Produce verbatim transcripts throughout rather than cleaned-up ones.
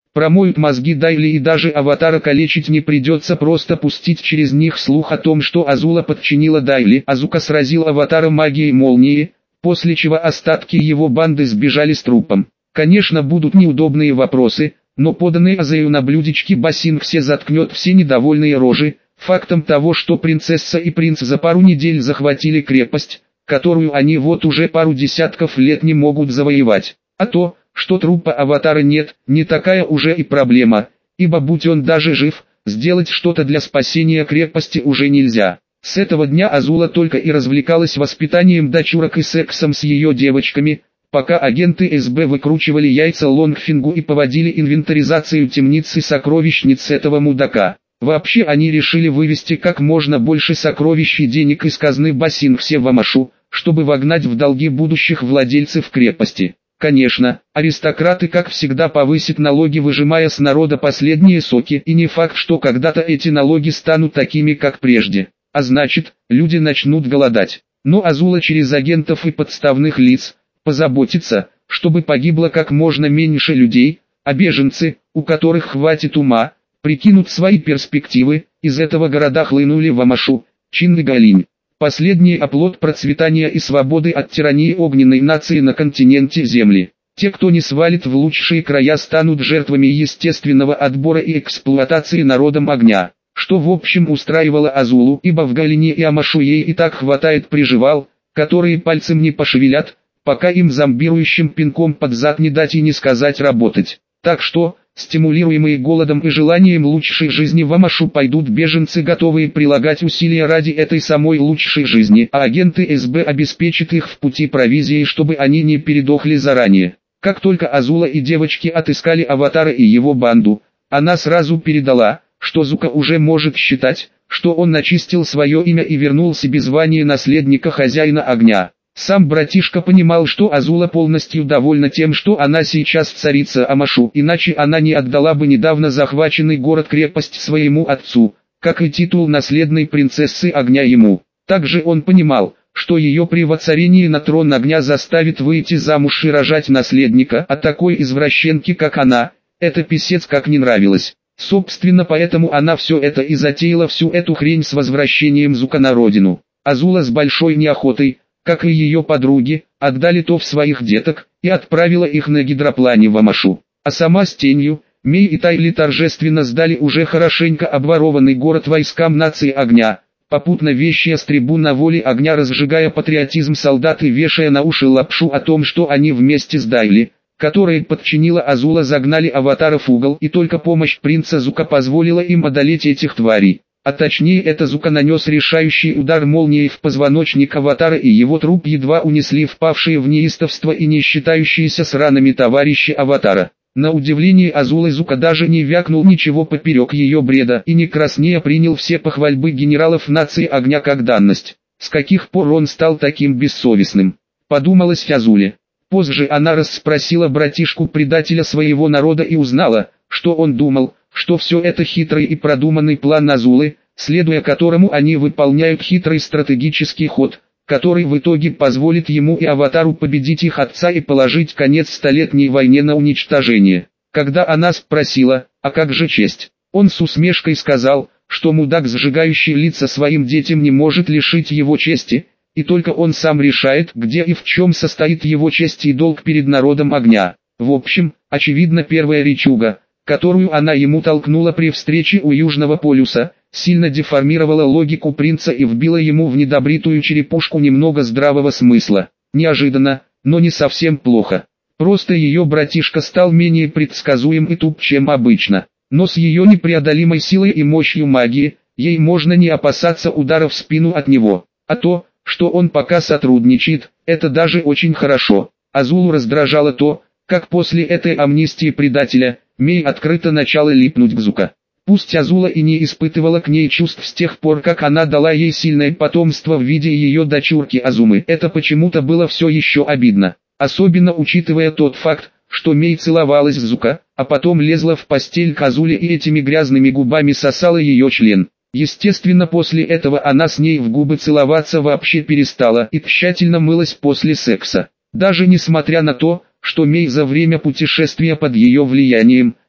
Промоют мозги Дайли и даже Аватара калечить не придется, просто пустить через них слух о том, что Азула подчинила Дайли, а Зука сразил Аватара магией молнии, после чего остатки его банды сбежали с трупом. Конечно, будут неудобные вопросы, но поданный Азею на блюдечке Басингсе заткнет все недовольные рожи, фактом того, что принцесса и принц за пару недель захватили крепость, которую они вот уже пару десятков лет не могут завоевать. А то, что трупа Аватара нет, не такая уже и проблема, ибо будь он даже жив, сделать что-то для спасения крепости уже нельзя. С этого дня Азула только и развлекалась воспитанием дочурок и сексом с ее девочками, пока агенты эс бэ выкручивали яйца Лонгфингу и поводили инвентаризацию темницы сокровищниц этого мудака. Вообще они решили вывести как можно больше сокровищ и денег из казны Басингсе в Амашу, чтобы вогнать в долги будущих владельцев крепости. Конечно, аристократы как всегда повысят налоги, выжимая с народа последние соки, и не факт, что когда-то эти налоги станут такими, как прежде. А значит, люди начнут голодать. Но Азула через агентов и подставных лиц позаботится, чтобы погибло как можно меньше людей, а беженцы, у которых хватит ума, прикинут свои перспективы, из этого города хлынули в Амашу, Чин и Галинь. Последний оплот процветания и свободы от тирании огненной нации на континенте Земли. Те, кто не свалит в лучшие края, станут жертвами естественного отбора и эксплуатации народом огня. Что в общем устраивало Азулу, ибо в Галине и Амашу ей и так хватает приживал, которые пальцем не пошевелят, пока им зомбирующим пинком под зад не дать и не сказать работать. Так что, стимулируемые голодом и желанием лучшей жизни в Амашу, пойдут беженцы, готовые прилагать усилия ради этой самой лучшей жизни, а агенты эс бэ обеспечат их в пути провизией, чтобы они не передохли заранее. Как только Азула и девочки отыскали Аватара и его банду, она сразу передала, что Зука уже может считать, что он начистил свое имя и вернул себе звание наследника хозяина огня. Сам братишка понимал, что Азула полностью довольна тем, что она сейчас царица Амашу, иначе она не отдала бы недавно захваченный город-крепость своему отцу, как и титул наследной принцессы огня ему. Также он понимал, что ее при воцарении на трон огня заставит выйти замуж и рожать наследника, а такой извращенке, как она, это писец как не нравилось. Собственно, поэтому она все это и затеяла, всю эту хрень с возвращением Зука на родину. Азула с большой неохотой, как и ее подруги, отдали то в своих деток, и отправила их на гидроплане в Амашу. А сама с Тенью, Мей и Тайли торжественно сдали уже хорошенько обворованный город войскам нации огня, попутно вещая с трибун на воле огня, разжигая патриотизм солдат и вешая на уши лапшу о том, что они вместе с Дайли, которая подчинила Азула, загнали Аватаров в угол, и только помощь принца Зука позволила им одолеть этих тварей. А точнее, это Зука нанес решающий удар молнией в позвоночник Аватара, и его труп едва унесли впавшие в неистовство и не считающиеся сранами товарищи Аватара. На удивление Азулы Зука даже не вякнул ничего поперек ее бреда и не краснея принял все похвальбы генералов нации огня как данность. С каких пор он стал таким бессовестным? Подумалось Азуле. Позже она расспросила братишку предателя своего народа и узнала, что он думал, что все это хитрый и продуманный план Азулы, следуя которому они выполняют хитрый стратегический ход, который в итоге позволит ему и Аватару победить их отца и положить конец столетней войне на уничтожение. Когда она спросила, а как же честь, он с усмешкой сказал, что мудак, сжигающий лица своим детям, не может лишить его чести, и только он сам решает, где и в чем состоит его честь и долг перед народом огня. В общем, очевидно, первая речуга, которую она ему толкнула при встрече у Южного полюса, сильно деформировала логику принца и вбила ему в недобритую черепушку немного здравого смысла. Неожиданно, но не совсем плохо. Просто ее братишка стал менее предсказуем и туп, чем обычно. Но с ее непреодолимой силой и мощью магии, ей можно не опасаться удара в спину от него. А то, что он пока сотрудничает, это даже очень хорошо. Азулу раздражало то, как после этой амнистии предателя, Мей открыто начала липнуть к Зука. Пусть Азула и не испытывала к ней чувств с тех пор, как она дала ей сильное потомство в виде ее дочурки Азумы, это почему-то было все еще обидно. Особенно учитывая тот факт, что Мей целовалась с Зука, а потом лезла в постель к Азуле и этими грязными губами сосала ее член. Естественно, после этого она с ней в губы целоваться вообще перестала и тщательно мылась после секса. Даже несмотря на то, что Мей за время путешествия под ее влиянием,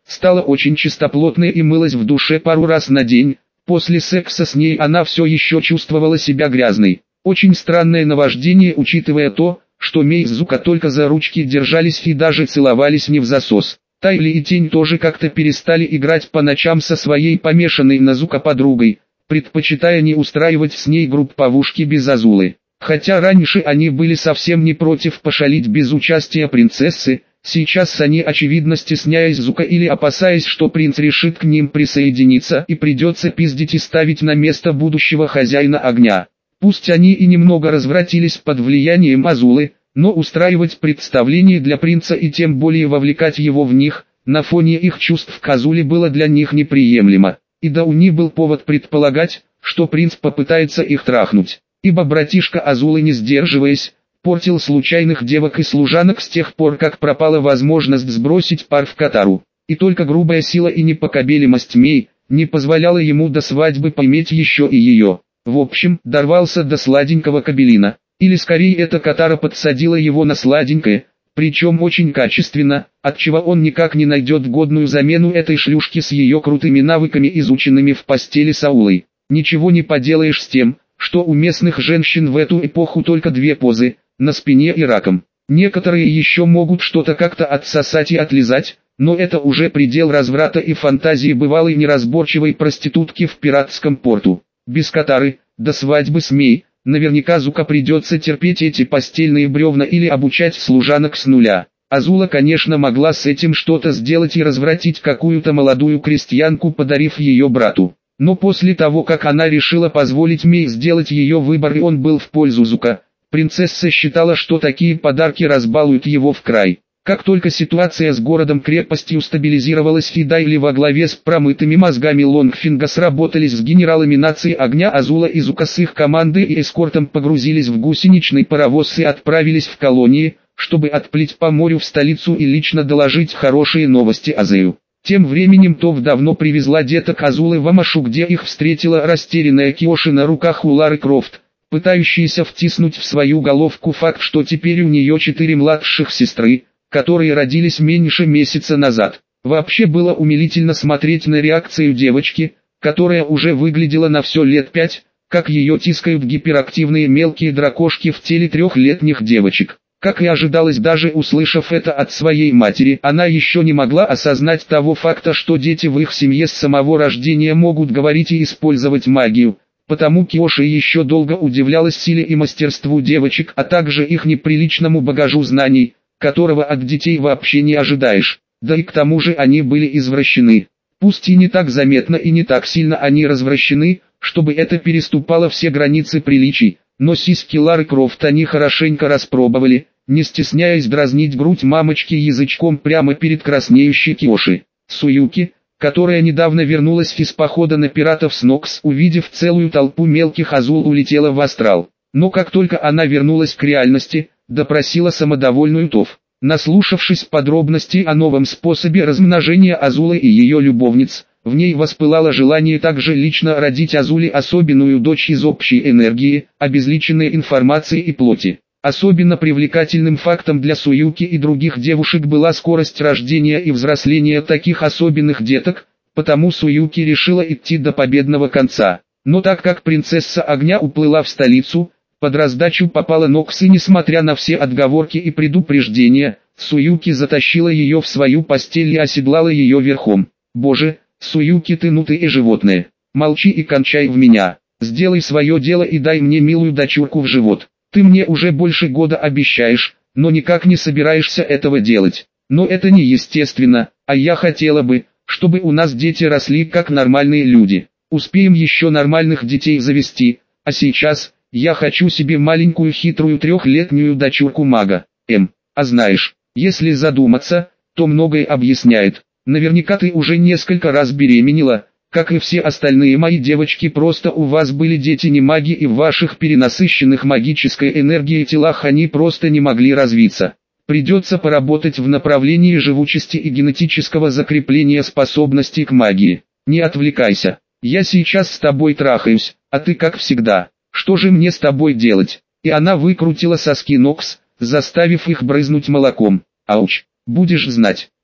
стала очень чистоплотной и мылась в душе пару раз на день. После секса с ней она все еще чувствовала себя грязной. Очень странное наваждение, учитывая то, что Мэй с Зука только за ручки держались и даже целовались не в засос. Тайли и Тень тоже как-то перестали играть по ночам со своей помешанной на Зука подругой, предпочитая не устраивать с ней групповушки без Азулы. Хотя раньше они были совсем не против пошалить без участия принцессы, сейчас они очевидно стесняясь Зука или опасаясь, что принц решит к ним присоединиться и придется пиздить и ставить на место будущего хозяина огня. Пусть они и немного развратились под влиянием Азулы, но устраивать представление для принца и тем более вовлекать его в них, на фоне их чувств к Азуле было для них неприемлемо. И да у них был повод предполагать, что принц попытается их трахнуть. Ибо братишка Азулы, не сдерживаясь, портил случайных девок и служанок с тех пор, как пропала возможность сбросить пар в Катару. И только грубая сила и непоколебимость Мэй не позволяла ему до свадьбы поиметь еще и ее. В общем, дорвался до сладенького кабелина. Или скорее эта Катара подсадила его на сладенькое, причем очень качественно, отчего он никак не найдет годную замену этой шлюшке с ее крутыми навыками, изученными в постели с Аулой. Ничего не поделаешь с тем, что у местных женщин в эту эпоху только две позы, на спине и раком. Некоторые еще могут что-то как-то отсосать и отлизать, но это уже предел разврата и фантазии бывалой неразборчивой проститутки в пиратском порту. Без Катары, до свадьбы с Мэй, наверняка Зука придется терпеть эти постельные бревна или обучать служанок с нуля. Азула, конечно, могла с этим что-то сделать и развратить какую-то молодую крестьянку, подарив ее брату. Но после того, как она решила позволить Мэй сделать ее выбор и он был в пользу Зука, принцесса считала, что такие подарки разбалуют его в край. Как только ситуация с городом-крепостью стабилизировалась и Дайли во главе с промытыми мозгами Лонгфинга сработались с генералами нации огня, Азула и Зука с их командой и эскортом погрузились в гусеничный паровоз и отправились в колонии, чтобы отплыть по морю в столицу и лично доложить хорошие новости Азею. Тем временем Тов давно привезла деток Азулы в Амашу, где их встретила растерянная Киоши на руках у Лары Крофт, пытающаяся втиснуть в свою головку факт, что теперь у нее четыре младших сестры, которые родились меньше месяца назад. Вообще было умилительно смотреть на реакцию девочки, которая уже выглядела на все лет пять, как ее тискают гиперактивные мелкие дракошки в теле трехлетних девочек. Как и ожидалось, даже услышав это от своей матери, она еще не могла осознать того факта, что дети в их семье с самого рождения могут говорить и использовать магию. Потому Киоши еще долго удивлялась силе и мастерству девочек, а также их неприличному багажу знаний, которого от детей вообще не ожидаешь. Да и к тому же они были извращены. Пусть и не так заметно и не так сильно они развращены, чтобы это переступало все границы приличий, но сиськи Лары Крофт они хорошенько распробовали, не стесняясь дразнить грудь мамочки язычком прямо перед краснеющей Киоши. Суюки, которая недавно вернулась из похода на пиратов с Нокс, увидев целую толпу мелких Азул, улетела в астрал. Но как только она вернулась к реальности, допросила самодовольную Тов. Наслушавшись подробностей о новом способе размножения Азулы и ее любовниц, в ней воспылало желание также лично родить Азуле особенную дочь из общей энергии, обезличенной информации и плоти. Особенно привлекательным фактом для Суюки и других девушек была скорость рождения и взросления таких особенных деток, потому Суюки решила идти до победного конца. Но так как принцесса огня уплыла в столицу, под раздачу попала Нокс, и несмотря на все отговорки и предупреждения, Суюки затащила ее в свою постель и оседлала ее верхом. «Боже, Суюки, ты ну ты и животное. Молчи и кончай в меня. Сделай свое дело и дай мне милую дочурку в живот. Ты мне уже больше года обещаешь, но никак не собираешься этого делать. Но это неестественно, а я хотела бы, чтобы у нас дети росли как нормальные люди. Успеем еще нормальных детей завести, а сейчас... Я хочу себе маленькую хитрую трехлетнюю дочурку мага. М. А знаешь, если задуматься, то многое объясняет. Наверняка ты уже несколько раз беременела, как и все остальные мои девочки, просто у вас были дети не маги, и в ваших перенасыщенных магической энергией телах они просто не могли развиться. Придется поработать в направлении живучести и генетического закрепления способностей к магии. Не отвлекайся. Я сейчас с тобой трахаюсь, а ты как всегда. Что же мне с тобой делать? И она выкрутила соски Нокс, заставив их брызнуть молоком. Ауч, будешь знать.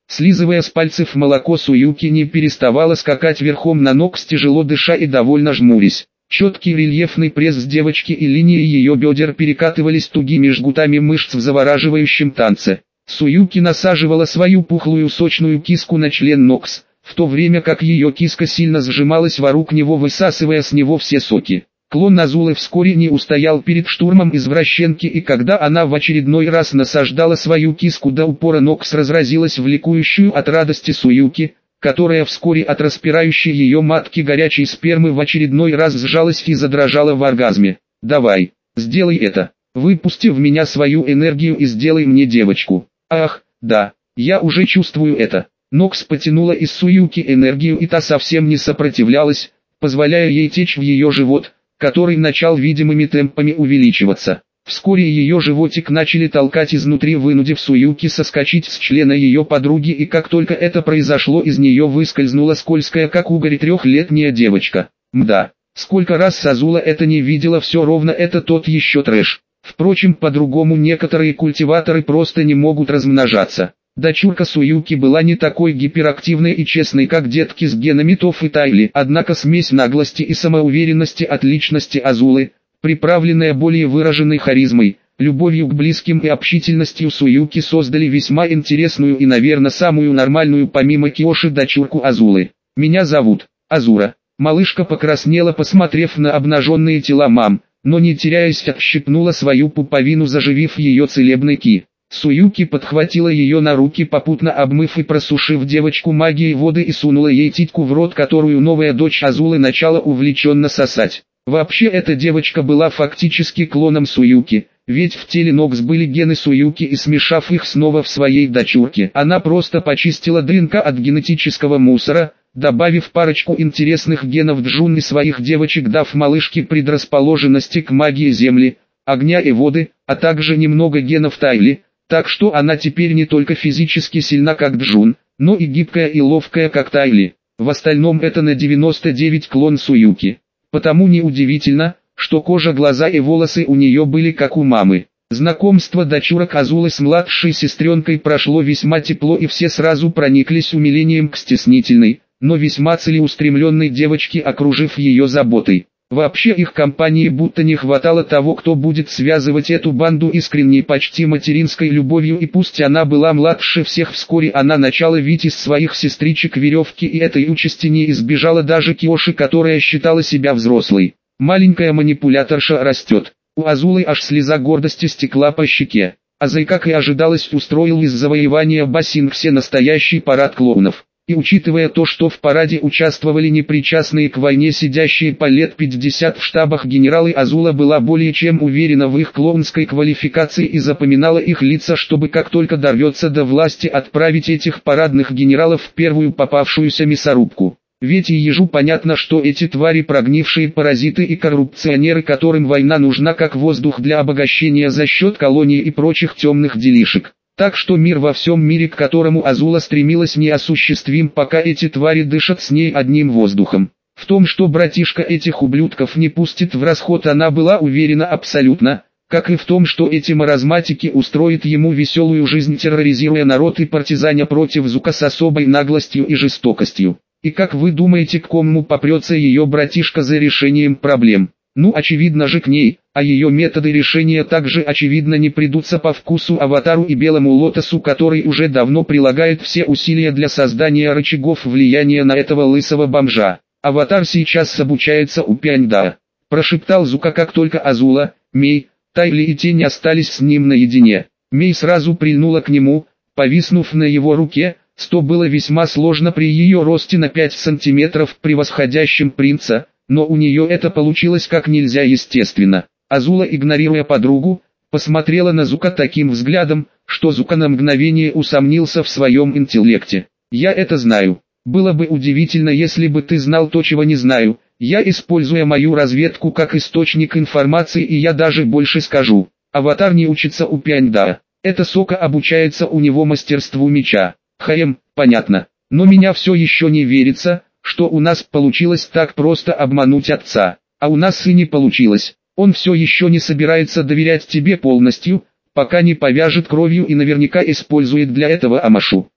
Слизывая с пальцев молоко, Суюки не переставала скакать верхом на Нокс, тяжело дыша и довольно жмурясь. Четкий рельефный пресс девочки и линии ее бедер перекатывались тугими жгутами мышц в завораживающем танце. Суюки насаживала свою пухлую сочную киску на член Нокс, в то время как ее киска сильно сжималась вокруг него, высасывая с него все соки. Клон Азулы вскоре не устоял перед штурмом извращенки, и когда она в очередной раз насаждала свою киску до упора, Нокс разразилась в ликующую от радости Суюки, которая вскоре от распирающей ее матки горячей спермы в очередной раз сжалась и задрожала в оргазме. «Давай, сделай это, выпусти в меня свою энергию и сделай мне девочку». «Ах, да, я уже чувствую это». Нокс потянула из Суюки энергию, и та совсем не сопротивлялась, позволяя ей течь в ее живот, который начал видимыми темпами увеличиваться. Вскоре ее животик начали толкать изнутри, вынудив Суюки соскочить с члена ее подруги, и как только это произошло, из нее выскользнула скользкая как угорь трехлетняя девочка. Мда, сколько раз Азула это не видела, все ровно это тот еще трэш. Впрочем, по-другому некоторые культиваторы просто не могут размножаться. Дочурка Суюки была не такой гиперактивной и честной, как детки с генами Тоф и Тайли, однако смесь наглости и самоуверенности от личности Азулы, приправленная более выраженной харизмой, любовью к близким и общительностью Суюки, создали весьма интересную и, наверное, самую нормальную помимо Киоши дочурку Азулы. «Меня зовут Азура». Малышка покраснела, посмотрев на обнаженные тела мам, но не теряясь отщипнула свою пуповину, заживив ее целебной ки. Суюки подхватила ее на руки, попутно обмыв и просушив девочку магией воды, и сунула ей титьку в рот, которую новая дочь Азулы начала увлеченно сосать. Вообще эта девочка была фактически клоном Суюки, ведь в теле Нокс были гены Суюки, и смешав их снова в своей дочурке, она просто почистила ДНК от генетического мусора, добавив парочку интересных генов Джун и своих девочек, дав малышке предрасположенности к магии земли, огня и воды, а также немного генов Тайли. Так что она теперь не только физически сильна как Джун, но и гибкая и ловкая как Тайли. В остальном это на девяносто девять клон Суюки. Потому неудивительно, что кожа, глаза и волосы у нее были как у мамы. Знакомство дочурок Азулы с младшей сестренкой прошло весьма тепло, и все сразу прониклись умилением к стеснительной, но весьма целеустремленной девочке, окружив ее заботой. Вообще их компании будто не хватало того, кто будет связывать эту банду искренней, почти материнской любовью, и пусть она была младше всех, вскоре она начала вить из своих сестричек веревки, и этой участи не избежала даже Киоши, которая считала себя взрослой. Маленькая манипуляторша растет. У Азулы аж слеза гордости стекла по щеке. Азай, как и ожидалось, устроил из завоевания Басингсе настоящий парад клоунов. И учитывая то, что в параде участвовали непричастные к войне сидящие по лет пятьдесят в штабах генералы, Азула была более чем уверена в их клоунской квалификации и запоминала их лица, чтобы как только дорвется до власти отправить этих парадных генералов в первую попавшуюся мясорубку. Ведь и ежу понятно, что эти твари прогнившие паразиты и коррупционеры, которым война нужна как воздух для обогащения за счет колоний и прочих темных делишек. Так что мир во всем мире, к которому Азула стремилась, неосуществим, пока эти твари дышат с ней одним воздухом. В том, что братишка этих ублюдков не пустит в расход, она была уверена абсолютно, как и в том, что эти маразматики устроят ему веселую жизнь, терроризируя народ и партизаня против Зука с особой наглостью и жестокостью. И как вы думаете, к кому попрется ее братишка за решением проблем? Ну, очевидно же, к ней, а ее методы решения также очевидно не придутся по вкусу Аватару и Белому Лотосу, который уже давно прилагает все усилия для создания рычагов влияния на этого лысого бомжа. Аватар сейчас обучается у Пяньда, прошептал Зука, как только Азула, Мей, Тайли и Тень остались с ним наедине. Мей сразу прильнула к нему, повиснув на его руке, что было весьма сложно при ее росте на пять сантиметров, превосходящем принца, но у нее это получилось как нельзя естественно. Азула, игнорируя подругу, посмотрела на Зука таким взглядом, что Зука на мгновение усомнился в своем интеллекте. «Я это знаю. Было бы удивительно, если бы ты знал то, чего не знаю. Я использую мою разведку как источник информации, и я даже больше скажу. Аватар не учится у Пяньда. Это Сока обучается у него мастерству меча. Хаем, понятно. Но меня все еще не верится, что у нас получилось так просто обмануть отца. А у нас и не получилось. Он все еще не собирается доверять тебе полностью, пока не повяжет кровью и наверняка использует для этого Амашу.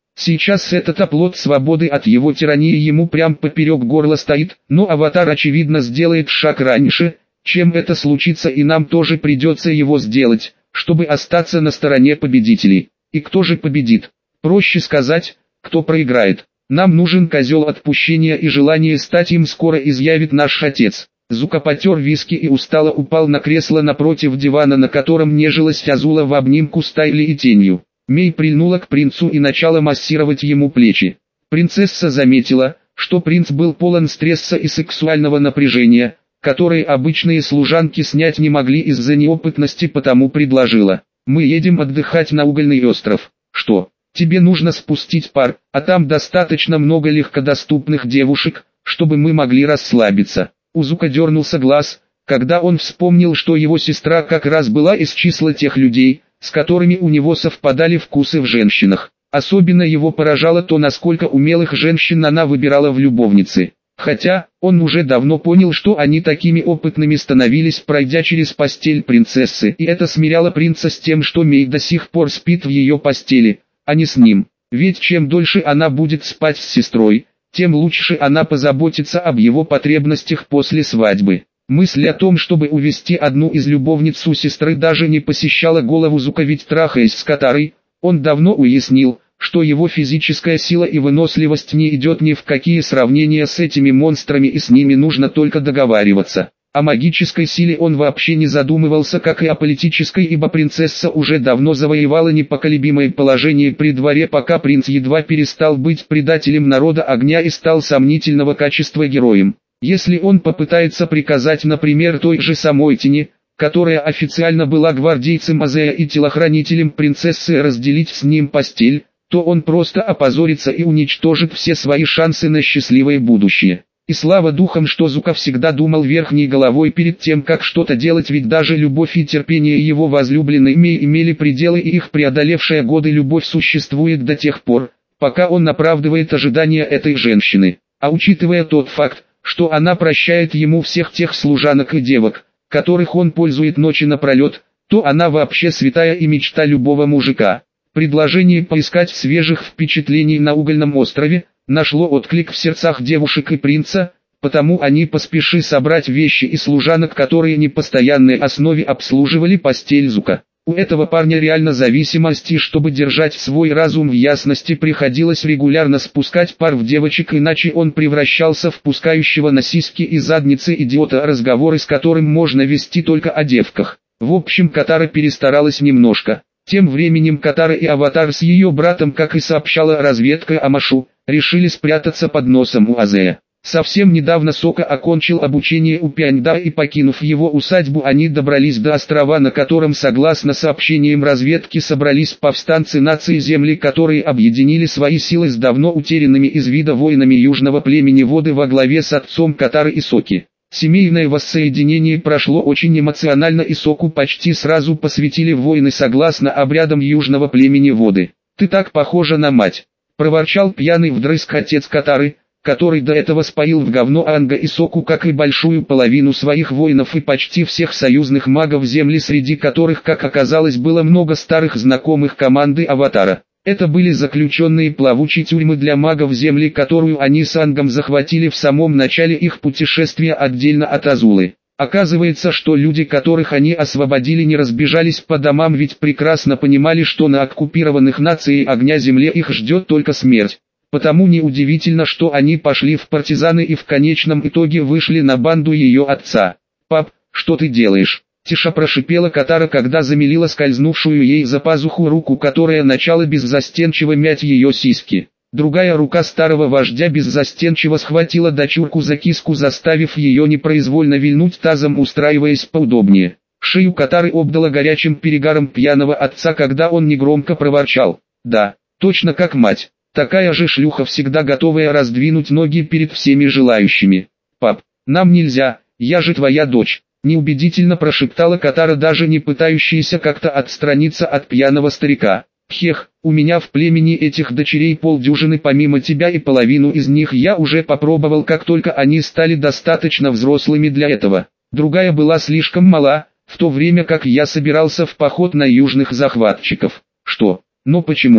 Сейчас этот оплот свободы от его тирании ему прям поперек горла стоит, но аватар очевидно сделает шаг раньше, чем это случится, и нам тоже придется его сделать, чтобы остаться на стороне победителей. И кто же победит? Проще сказать, кто проиграет. Нам нужен козел отпущения, и желание стать им скоро изъявит наш отец. Зука потер виски и устало упал на кресло напротив дивана, на котором нежилась Азула в обнимку с Тайли и тенью. Мей прильнула к принцу и начала массировать ему плечи. Принцесса заметила, что принц был полон стресса и сексуального напряжения, которые обычные служанки снять не могли из-за неопытности, потому предложила: «Мы едем отдыхать на угольный остров. Что, тебе нужно спустить пар, а там достаточно много легкодоступных девушек, чтобы мы могли расслабиться». У Зука дернулся глаз, когда он вспомнил, что его сестра как раз была из числа тех людей, с которыми у него совпадали вкусы в женщинах. Особенно его поражало то, насколько умелых женщин она выбирала в любовницы. Хотя, он уже давно понял, что они такими опытными становились, пройдя через постель принцессы, и это смиряло принца с тем, что Мей до сих пор спит в ее постели, а не с ним. Ведь чем дольше она будет спать с сестрой, тем лучше она позаботится об его потребностях после свадьбы. Мысль о том, чтобы увести одну из любовниц у сестры, даже не посещала голову Зука, ведь, трахаясь с Катарой, он давно уяснил, что его физическая сила и выносливость не идет ни в какие сравнения с этими монстрами, и с ними нужно только договариваться. О магической силе он вообще не задумывался, как и о политической, ибо принцесса уже давно завоевала непоколебимое положение при дворе, пока принц едва перестал быть предателем народа огня и стал сомнительного качества героем. Если он попытается приказать, например, той же самой Тени, которая официально была гвардейцем Азея и телохранителем принцессы, разделить с ним постель, то он просто опозорится и уничтожит все свои шансы на счастливое будущее. И слава духам, что Зука всегда думал верхней головой перед тем, как что-то делать, ведь даже любовь и терпение его возлюбленной Мей имели пределы, и их преодолевшая годы любовь существует до тех пор, пока он оправдывает ожидания этой женщины. А учитывая тот факт, что она прощает ему всех тех служанок и девок, которых он пользует ночи напролет, то она вообще святая и мечта любого мужика. Предложение поискать свежих впечатлений на угольном острове нашло отклик в сердцах девушек и принца, потому они поспешили собрать вещи и служанок, которые на постоянной основе обслуживали постель Зука. У этого парня реально зависимость, и чтобы держать свой разум в ясности, приходилось регулярно спускать пар в девочек, иначе он превращался в пускающего на сиськи и задницы идиота, разговоры с которым можно вести только о девках. В общем, Катара перестаралась немножко. Тем временем Катара и Аватар с ее братом, как и сообщала разведка Амашу, решили спрятаться под носом у Азея. Совсем недавно Сока окончил обучение у Пяньда, и, покинув его усадьбу, они добрались до острова, на котором, согласно сообщениям разведки, собрались повстанцы нации Земли, которые объединили свои силы с давно утерянными из вида воинами южного племени Воды во главе с отцом Катары и Соки. Семейное воссоединение прошло очень эмоционально, и Соку почти сразу посвятили в войны согласно обрядам южного племени Воды. «Ты так похожа на мать», — проворчал пьяный вдрызг отец Катары, который до этого споил в говно Анга и Соку, как и большую половину своих воинов и почти всех союзных магов Земли, среди которых, как оказалось, было много старых знакомых команды Аватара. Это были заключенные плавучей тюрьмы для магов Земли, которую они с Ангом захватили в самом начале их путешествия отдельно от Азулы. Оказывается, что люди, которых они освободили, не разбежались по домам, ведь прекрасно понимали, что на оккупированных нацией огня Земле их ждет только смерть. Потому неудивительно, что они пошли в партизаны и в конечном итоге вышли на банду ее отца. «Пап, что ты делаешь?» — тише прошипела Катара, когда замелила скользнувшую ей за пазуху руку, которая начала беззастенчиво мять ее сиськи. Другая рука старого вождя беззастенчиво схватила дочурку за киску, заставив ее непроизвольно вильнуть тазом, устраиваясь поудобнее. Шею Катары обдала горячим перегаром пьяного отца, когда он негромко проворчал: «Да, точно как мать. Такая же шлюха, всегда готовая раздвинуть ноги перед всеми желающими. Пап, нам нельзя, я же твоя дочь», — неубедительно прошептала Катара, даже не пытающаяся как-то отстраниться от пьяного старика. «Хех, у меня в племени этих дочерей полдюжины помимо тебя, и половину из них я уже попробовал, как только они стали достаточно взрослыми для этого. Другая была слишком мала, в то время как я собирался в поход на южных захватчиков». «Что? Но почему?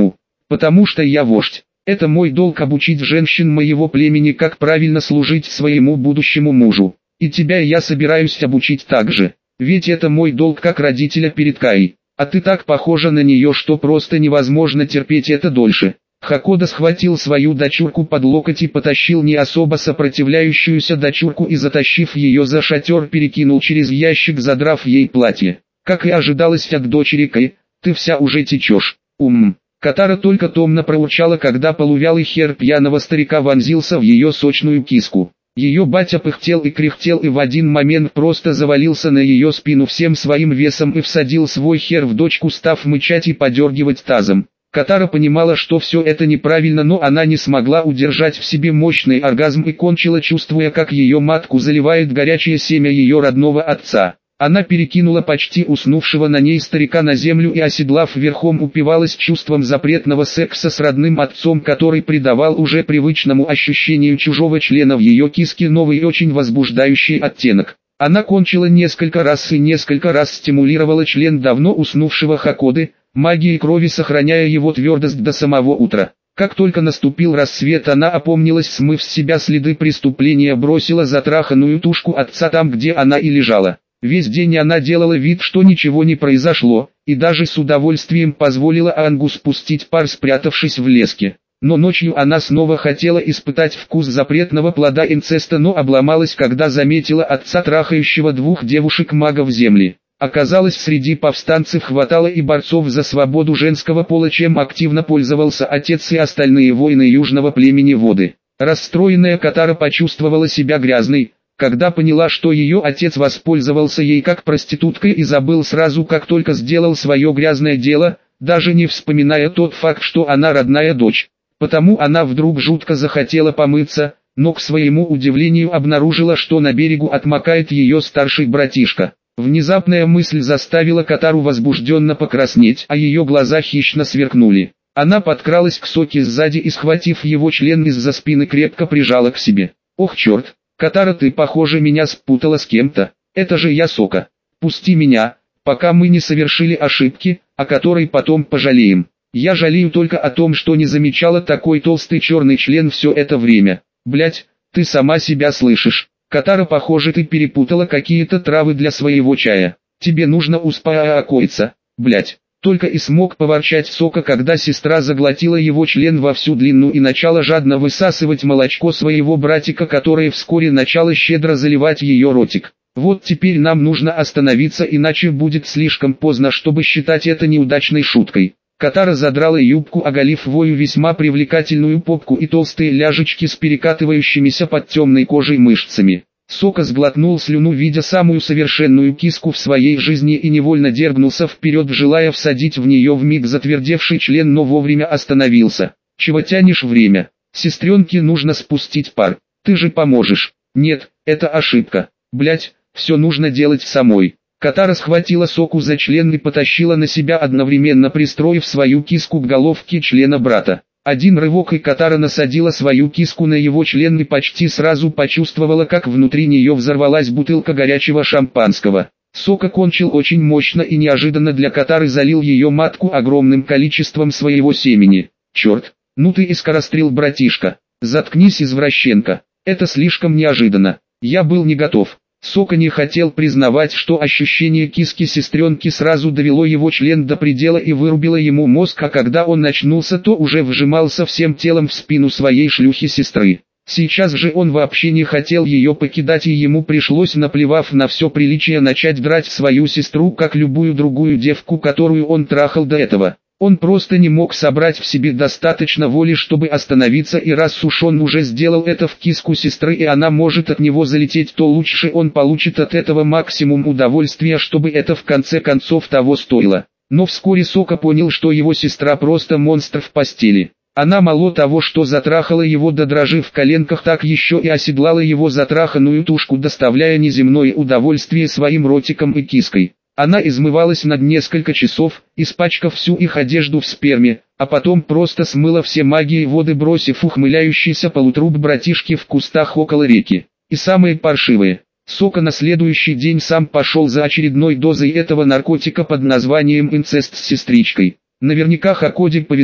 Потому что я вождь. Это мой долг обучить женщин моего племени, как правильно служить своему будущему мужу. И тебя я собираюсь обучить также. Ведь это мой долг как родителя перед Каей. А ты так похожа на нее, что просто невозможно терпеть это дольше. Хакода схватил свою дочурку под локоть и потащил не особо сопротивляющуюся дочурку и, затащив ее за шатер, перекинул через ящик, задрав ей платье. Как и ожидалось от дочери Каи, ты вся уже течешь. Ум. Катара только томно проурчала, когда полувялый хер пьяного старика вонзился в ее сочную киску. Ее батя пыхтел и кряхтел и в один момент просто завалился на ее спину всем своим весом и всадил свой хер в дочку, став мычать и подергивать тазом. Катара понимала, что все это неправильно, но она не смогла удержать в себе мощный оргазм и кончила, чувствуя, как ее матку заливает горячее семя ее родного отца. Она перекинула почти уснувшего на ней старика на землю и, оседлав верхом, упивалась чувством запретного секса с родным отцом, который придавал уже привычному ощущению чужого члена в ее киске новый и очень возбуждающий оттенок. Она кончила несколько раз и несколько раз стимулировала член давно уснувшего Хакоды, магией крови сохраняя его твердость до самого утра. Как только наступил рассвет, она опомнилась, смыв с себя следы преступления, бросила затраханную тушку отца там, где она и лежала. Весь день она делала вид, что ничего не произошло, и даже с удовольствием позволила Ангу спустить пар, спрятавшись в леске. Но ночью она снова хотела испытать вкус запретного плода инцеста, но обломалась, когда заметила отца, трахающего двух девушек-магов земли. Оказалось, среди повстанцев хватало и борцов за свободу женского пола, чем активно пользовался отец и остальные воины южного племени Воды. Расстроенная Катара почувствовала себя грязной, когда поняла, что ее отец воспользовался ей как проституткой и забыл сразу, как только сделал свое грязное дело, даже не вспоминая тот факт, что она родная дочь. Потому она вдруг жутко захотела помыться, но к своему удивлению обнаружила, что на берегу отмокает ее старший братишка. Внезапная мысль заставила Катару возбужденно покраснеть, а ее глаза хищно сверкнули. Она подкралась к Соке сзади и, схватив его член из-за спины, крепко прижала к себе. «Ох, черт! Катара, ты, похоже, меня спутала с кем-то. Это же я, Сока. Пусти меня, пока мы не совершили ошибки, о которой потом пожалеем. Я жалею только о том, что не замечала такой толстый черный член все это время. Блять, ты сама себя слышишь. Катара, похоже, ты перепутала какие-то травы для своего чая. Тебе нужно успокоиться, блять». Только и смог поворчать Сока, когда сестра заглотила его член во всю длину и начала жадно высасывать молочко своего братика, которое вскоре начало щедро заливать ее ротик. «Вот теперь нам нужно остановиться, иначе будет слишком поздно, чтобы считать это неудачной шуткой». Катара задрала юбку, оголив Вою весьма привлекательную попку и толстые ляжечки с перекатывающимися под темной кожей мышцами. Сока сглотнул слюну, видя самую совершенную киску в своей жизни, и невольно дергнулся вперед, желая всадить в нее вмиг затвердевший член, но вовремя остановился. «Чего тянешь время? Сестренке нужно спустить пар. Ты же поможешь». «Нет, это ошибка. Блять, все нужно делать самой». Катара схватила Соку за член и потащила на себя, одновременно пристроив свою киску к головке члена брата. Один рывок, и Катара насадила свою киску на его член и почти сразу почувствовала, как внутри нее взорвалась бутылка горячего шампанского. Сока кончил очень мощно и неожиданно для Катары залил ее матку огромным количеством своего семени. «Черт, ну ты и скорострел, братишка. Заткнись, извращенка. Это слишком неожиданно. Я был не готов». Сока не хотел признавать, что ощущение киски сестренки сразу довело его член до предела и вырубило ему мозг, а когда он очнулся, то уже вжимался всем телом в спину своей шлюхи-сестры. Сейчас же он вообще не хотел ее покидать, и ему пришлось, наплевав на все приличие, начать драть свою сестру, как любую другую девку, которую он трахал до этого. Он просто не мог собрать в себе достаточно воли, чтобы остановиться, и раз уж он уже сделал это в киску сестры, и она может от него залететь, то лучше он получит от этого максимум удовольствия, чтобы это в конце концов того стоило. Но вскоре Сока понял, что его сестра просто монстр в постели. Она мало того, что затрахала его до дрожи в коленках, так еще и оседлала его затраханную тушку, доставляя неземное удовольствие своим ротиком и киской. Она измывалась над несколько часов, испачкав всю их одежду в сперме, а потом просто смыла все магии воды, бросив ухмыляющийся полутруп братишки в кустах около реки. И самое паршивое, Сока на следующий день сам пошел за очередной дозой этого наркотика под названием инцест с сестричкой. Наверняка Хакоде повезло,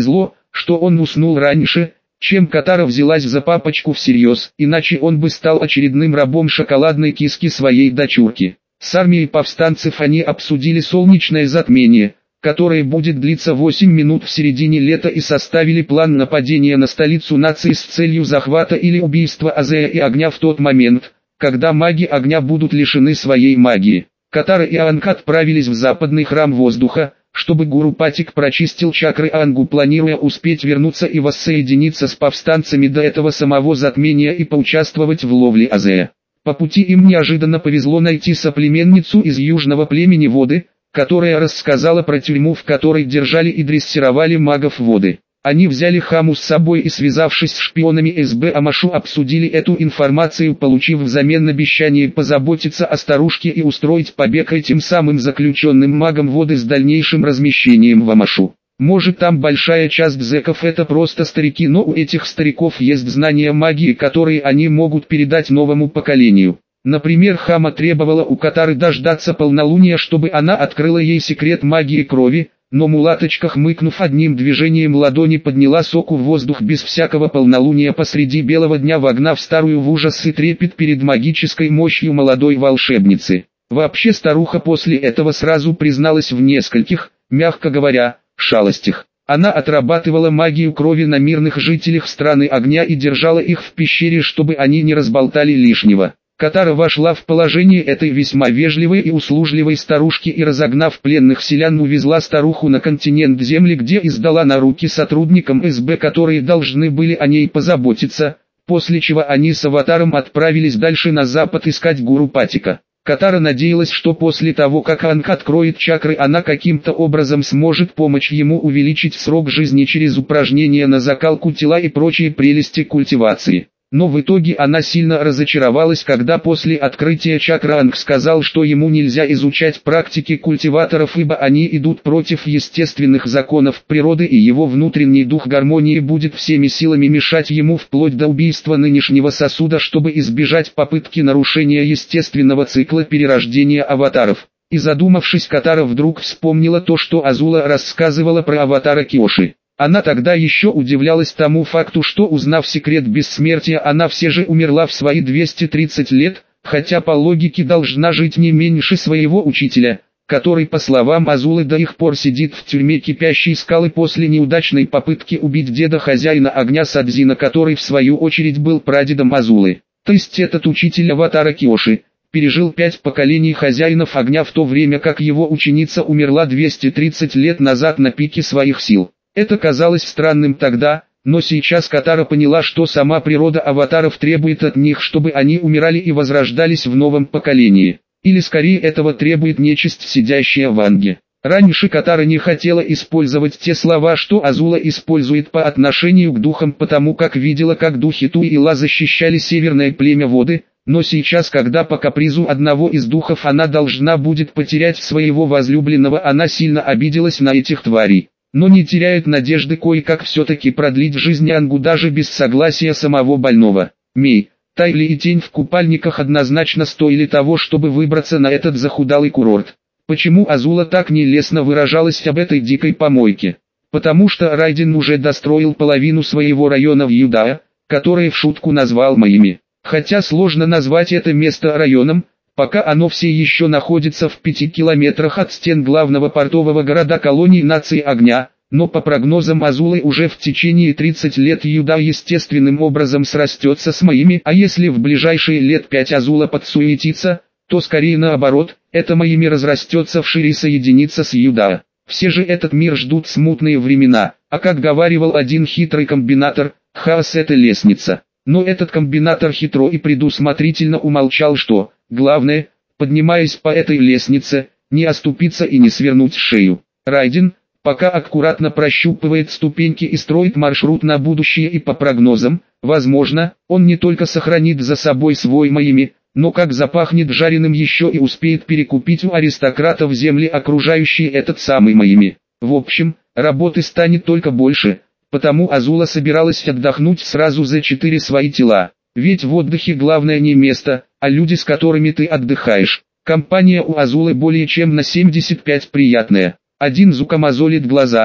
что он уснул раньше, чем Катара взялась за папочку всерьез, иначе он бы стал очередным рабом шоколадной киски своей дочурки. С армией повстанцев они обсудили солнечное затмение, которое будет длиться восемь минут в середине лета, и составили план нападения на столицу нации с целью захвата или убийства Азея и Огня в тот момент, когда маги Огня будут лишены своей магии. Катара и Аанг отправились в западный храм воздуха, чтобы Гуру Патик прочистил чакры Аангу, планируя успеть вернуться и воссоединиться с повстанцами до этого самого затмения и поучаствовать в ловле Азея. По пути им неожиданно повезло найти соплеменницу из южного племени Воды, которая рассказала про тюрьму, в которой держали и дрессировали магов Воды. Они взяли Хаму с собой и, связавшись с шпионами эс бэ Амашу, обсудили эту информацию, получив взамен обещание позаботиться о старушке и устроить побег этим самым заключенным магом Воды с дальнейшим размещением в Амашу. Может, там большая часть зэков это просто старики, но у этих стариков есть знания магии, которые они могут передать новому поколению. Например, Хама требовала у Катары дождаться полнолуния, чтобы она открыла ей секрет магии крови, но мулаточка, хмыкнув, одним движением ладони подняла соку в воздух без всякого полнолуния посреди белого дня, вогнав старую в ужас и трепет перед магической мощью молодой волшебницы. Вообще старуха после этого сразу призналась в нескольких, мягко говоря, шалостях. Она отрабатывала магию крови на мирных жителях страны Огня и держала их в пещере, чтобы они не разболтали лишнего. Катара вошла в положение этой весьма вежливой и услужливой старушки и, разогнав пленных селян, увезла старуху на континент Земли, где и сдала на руки сотрудникам эс бэ, которые должны были о ней позаботиться, после чего они с Аватаром отправились дальше на запад искать Гуру Патика. Катара надеялась, что после того, как Аанг откроет чакры, она каким-то образом сможет помочь ему увеличить срок жизни через упражнения на закалку тела и прочие прелести культивации. Но в итоге она сильно разочаровалась, когда после открытия чакры Аанг сказал, что ему нельзя изучать практики культиваторов, ибо они идут против естественных законов природы, и его внутренний дух гармонии будет всеми силами мешать ему вплоть до убийства нынешнего сосуда, чтобы избежать попытки нарушения естественного цикла перерождения аватаров. И задумавшись, Катара вдруг вспомнила то, что Азула рассказывала про аватара Киоши. Она тогда еще удивлялась тому факту, что, узнав секрет бессмертия, она все же умерла в свои двести тридцать лет, хотя по логике должна жить не меньше своего учителя, который, по словам Азулы, до сих пор сидит в тюрьме Кипящей Скалы после неудачной попытки убить деда хозяина Огня Садзина, который в свою очередь был прадедом Азулы. То есть этот учитель аватара Киоши пережил пять поколений хозяинов Огня, в то время как его ученица умерла двести тридцать лет назад на пике своих сил. Это казалось странным тогда, но сейчас Катара поняла, что сама природа аватаров требует от них, чтобы они умирали и возрождались в новом поколении. Или скорее этого требует нечисть, сидящая в Аанге. Раньше Катара не хотела использовать те слова, что Азула использует по отношению к духам, потому как видела, как духи Ту и Ла защищали северное племя Воды, но сейчас, когда по капризу одного из духов она должна будет потерять своего возлюбленного, она сильно обиделась на этих тварей. Но не теряет надежды кое-как все-таки продлить жизнь Аангу даже без согласия самого больного. Мей, Тайли и Тень в купальниках однозначно стоили того, чтобы выбраться на этот захудалый курорт. Почему Азула так нелестно выражалась об этой дикой помойке? Потому что Райден уже достроил половину своего района в Юдаа, который в шутку назвал моими. Хотя сложно назвать это место районом, пока оно все еще находится в пяти километрах от стен главного портового города колонии нации Огня, но по прогнозам Азулы уже в течение тридцати лет Юдаа естественным образом срастется с моими, а если в ближайшие лет пять Азула подсуетится, то скорее наоборот, это моими разрастется вширь и соединится с Юдаа. Все же этот мир ждут смутные времена, а как говаривал один хитрый комбинатор, хаос это лестница. Но этот комбинатор хитро и предусмотрительно умолчал, что, главное, поднимаясь по этой лестнице, не оступиться и не свернуть шею. Райден, пока аккуратно прощупывает ступеньки и строит маршрут на будущее, и по прогнозам, возможно, он не только сохранит за собой свой моими, но как запахнет жареным еще и успеет перекупить у аристократов земли, окружающие этот самый моими. В общем, работы станет только больше. Потому Азула собиралась отдохнуть сразу за четыре свои тела. Ведь в отдыхе главное не место, а люди, с которыми ты отдыхаешь. Компания у Азулы более чем на семьдесят пять приятная. Один Зука мозолит глаза,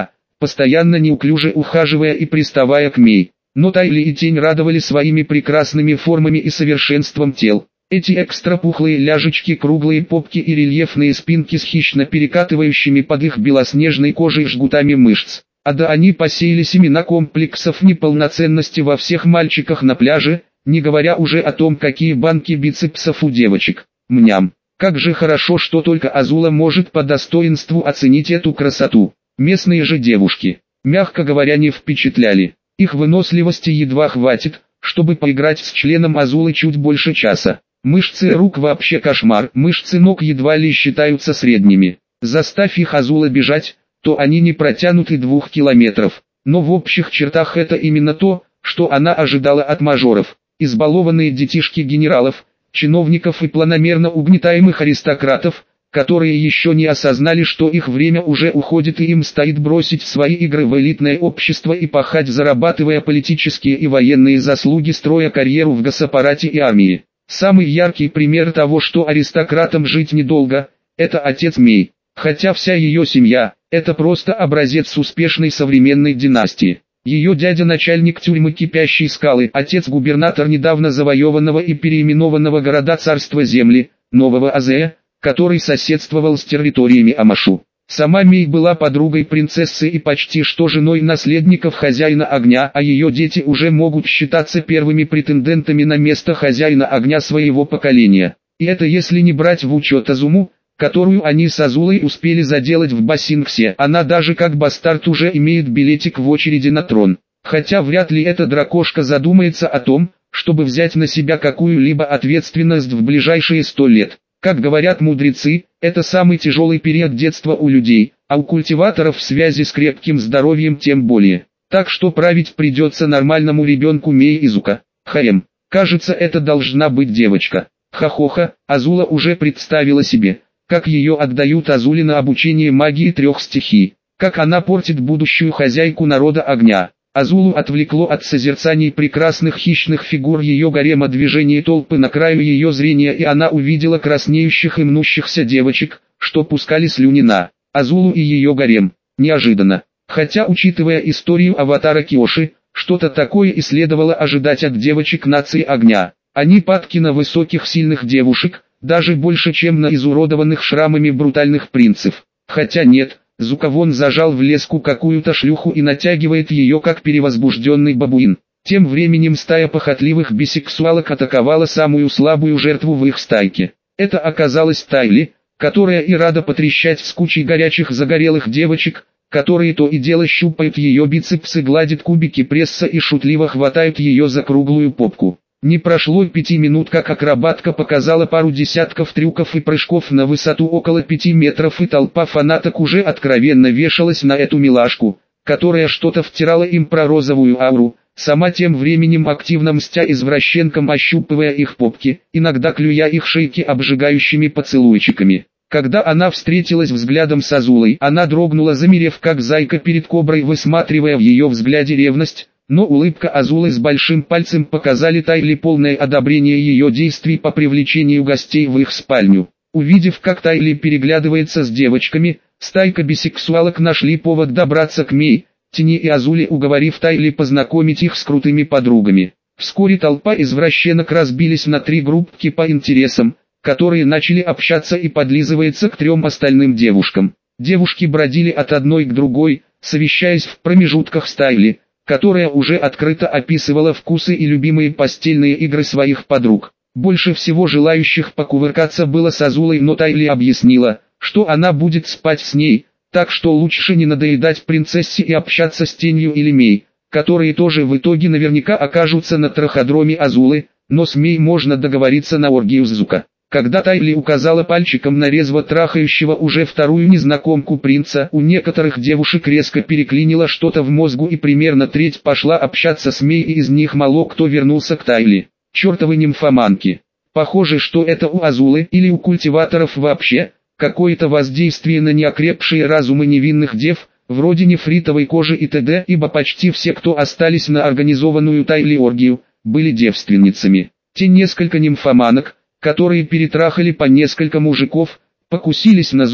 постоянно неуклюже ухаживая и приставая к Мей. Но Тайли и Тень радовали своими прекрасными формами и совершенством тел. Эти экстра пухлые ляжечки, круглые попки и рельефные спинки с хищно перекатывающими под их белоснежной кожей жгутами мышц. А да, они посеяли семена комплексов неполноценности во всех мальчиках на пляже, не говоря уже о том, какие банки бицепсов у девочек. Мням. Как же хорошо, что только Азула может по достоинству оценить эту красоту. Местные же девушки, мягко говоря, не впечатляли. Их выносливости едва хватит, чтобы поиграть с членом Азулы чуть больше часа. Мышцы рук вообще кошмар, мышцы ног едва ли считаются средними. Заставь их Азула бежать, то они не протянут и двух километров. Но в общих чертах это именно то, что она ожидала от мажоров. Избалованные детишки генералов, чиновников и планомерно угнетаемых аристократов, которые еще не осознали, что их время уже уходит и им стоит бросить свои игры в элитное общество и пахать, зарабатывая политические и военные заслуги, строя карьеру в госаппарате и армии. Самый яркий пример того, что аристократам жить недолго, это отец Мей. Хотя вся ее семья – это просто образец успешной современной династии. Ее дядя начальник тюрьмы Кипящей Скалы, отец губернатор недавно завоеванного и переименованного города Царства Земли, Нового Азея, который соседствовал с территориями Амашу. Сама Мей была подругой принцессы и почти что женой наследников хозяина огня, а ее дети уже могут считаться первыми претендентами на место хозяина огня своего поколения. И это если не брать в учет Азуму, которую они с Азулой успели заделать в Бассингсе. Она даже как бастард уже имеет билетик в очереди на трон. Хотя вряд ли эта дракошка задумается о том, чтобы взять на себя какую-либо ответственность в ближайшие сто лет. Как говорят мудрецы, это самый тяжелый период детства у людей, а у культиваторов в связи с крепким здоровьем тем более. Так что править придется нормальному ребенку Мей Изука. Хаем. Кажется, это должна быть девочка. Хахоха, Азула уже представила себе, как ее отдают Азуле на обучение магии трех стихий, как она портит будущую хозяйку народа огня. Азулу отвлекло от созерцаний прекрасных хищных фигур ее гарема движение толпы на краю ее зрения, и она увидела краснеющих и мнущихся девочек, что пускали слюни на Азулу и ее гарем. Неожиданно. Хотя, учитывая историю аватара Киоши, что-то такое и следовало ожидать от девочек нации огня. Они падки на высоких сильных девушек, даже больше, чем на изуродованных шрамами брутальных принцев. Хотя нет. Зука вон зажал в леску какую-то шлюху и натягивает ее как перевозбужденный бабуин. Тем временем стая похотливых бисексуалок атаковала самую слабую жертву в их стайке. Это оказалась Тайли, которая и рада потрещать с кучей горячих загорелых девочек, которые то и дело щупают ее бицепсы, гладят кубики пресса и шутливо хватают ее за круглую попку. Не прошло пяти минут, как акробатка показала пару десятков трюков и прыжков на высоту около пяти метров, и толпа фанаток уже откровенно вешалась на эту милашку, которая что-то втирала им про розовую ауру, сама тем временем активно мстя извращенкам, ощупывая их попки, иногда клюя их шейки обжигающими поцелуйчиками. Когда она встретилась взглядом с Азулой, она дрогнула, замерев как зайка перед коброй, высматривая в ее взгляде ревность. Но улыбка Азулы с большим пальцем показали Тайли полное одобрение ее действий по привлечению гостей в их спальню. Увидев, как Тайли переглядывается с девочками, стайка бисексуалок нашли повод добраться к Мей, Тени и Азуле, уговорив Тайли познакомить их с крутыми подругами. Вскоре толпа извращенок разбились на три группки по интересам, которые начали общаться и подлизываться к трем остальным девушкам. Девушки бродили от одной к другой, совещаясь в промежутках с Тайли, которая уже открыто описывала вкусы и любимые постельные игры своих подруг. Больше всего желающих покувыркаться было с Азулой, но Тайли объяснила, что она будет спать с ней, так что лучше не надоедать принцессе и общаться с Тенью или Мей, которые тоже в итоге наверняка окажутся на траходроме Азулы, но с Мей можно договориться на оргию с Зука. Когда Тайли указала пальчиком на резво трахающего уже вторую незнакомку принца, у некоторых девушек резко переклинило что-то в мозгу, и примерно треть пошла общаться с Мей, и из них мало кто вернулся к Тайли. Чертовы нимфоманки. Похоже, что это у Азулы или у культиваторов вообще какое-то воздействие на неокрепшие разумы невинных дев, вроде нефритовой кожи и т.д., ибо почти все, кто остались на организованную Тайли оргию, были девственницами. Те несколько нимфоманок, которые перетрахали по несколько мужиков, покусились на Зука,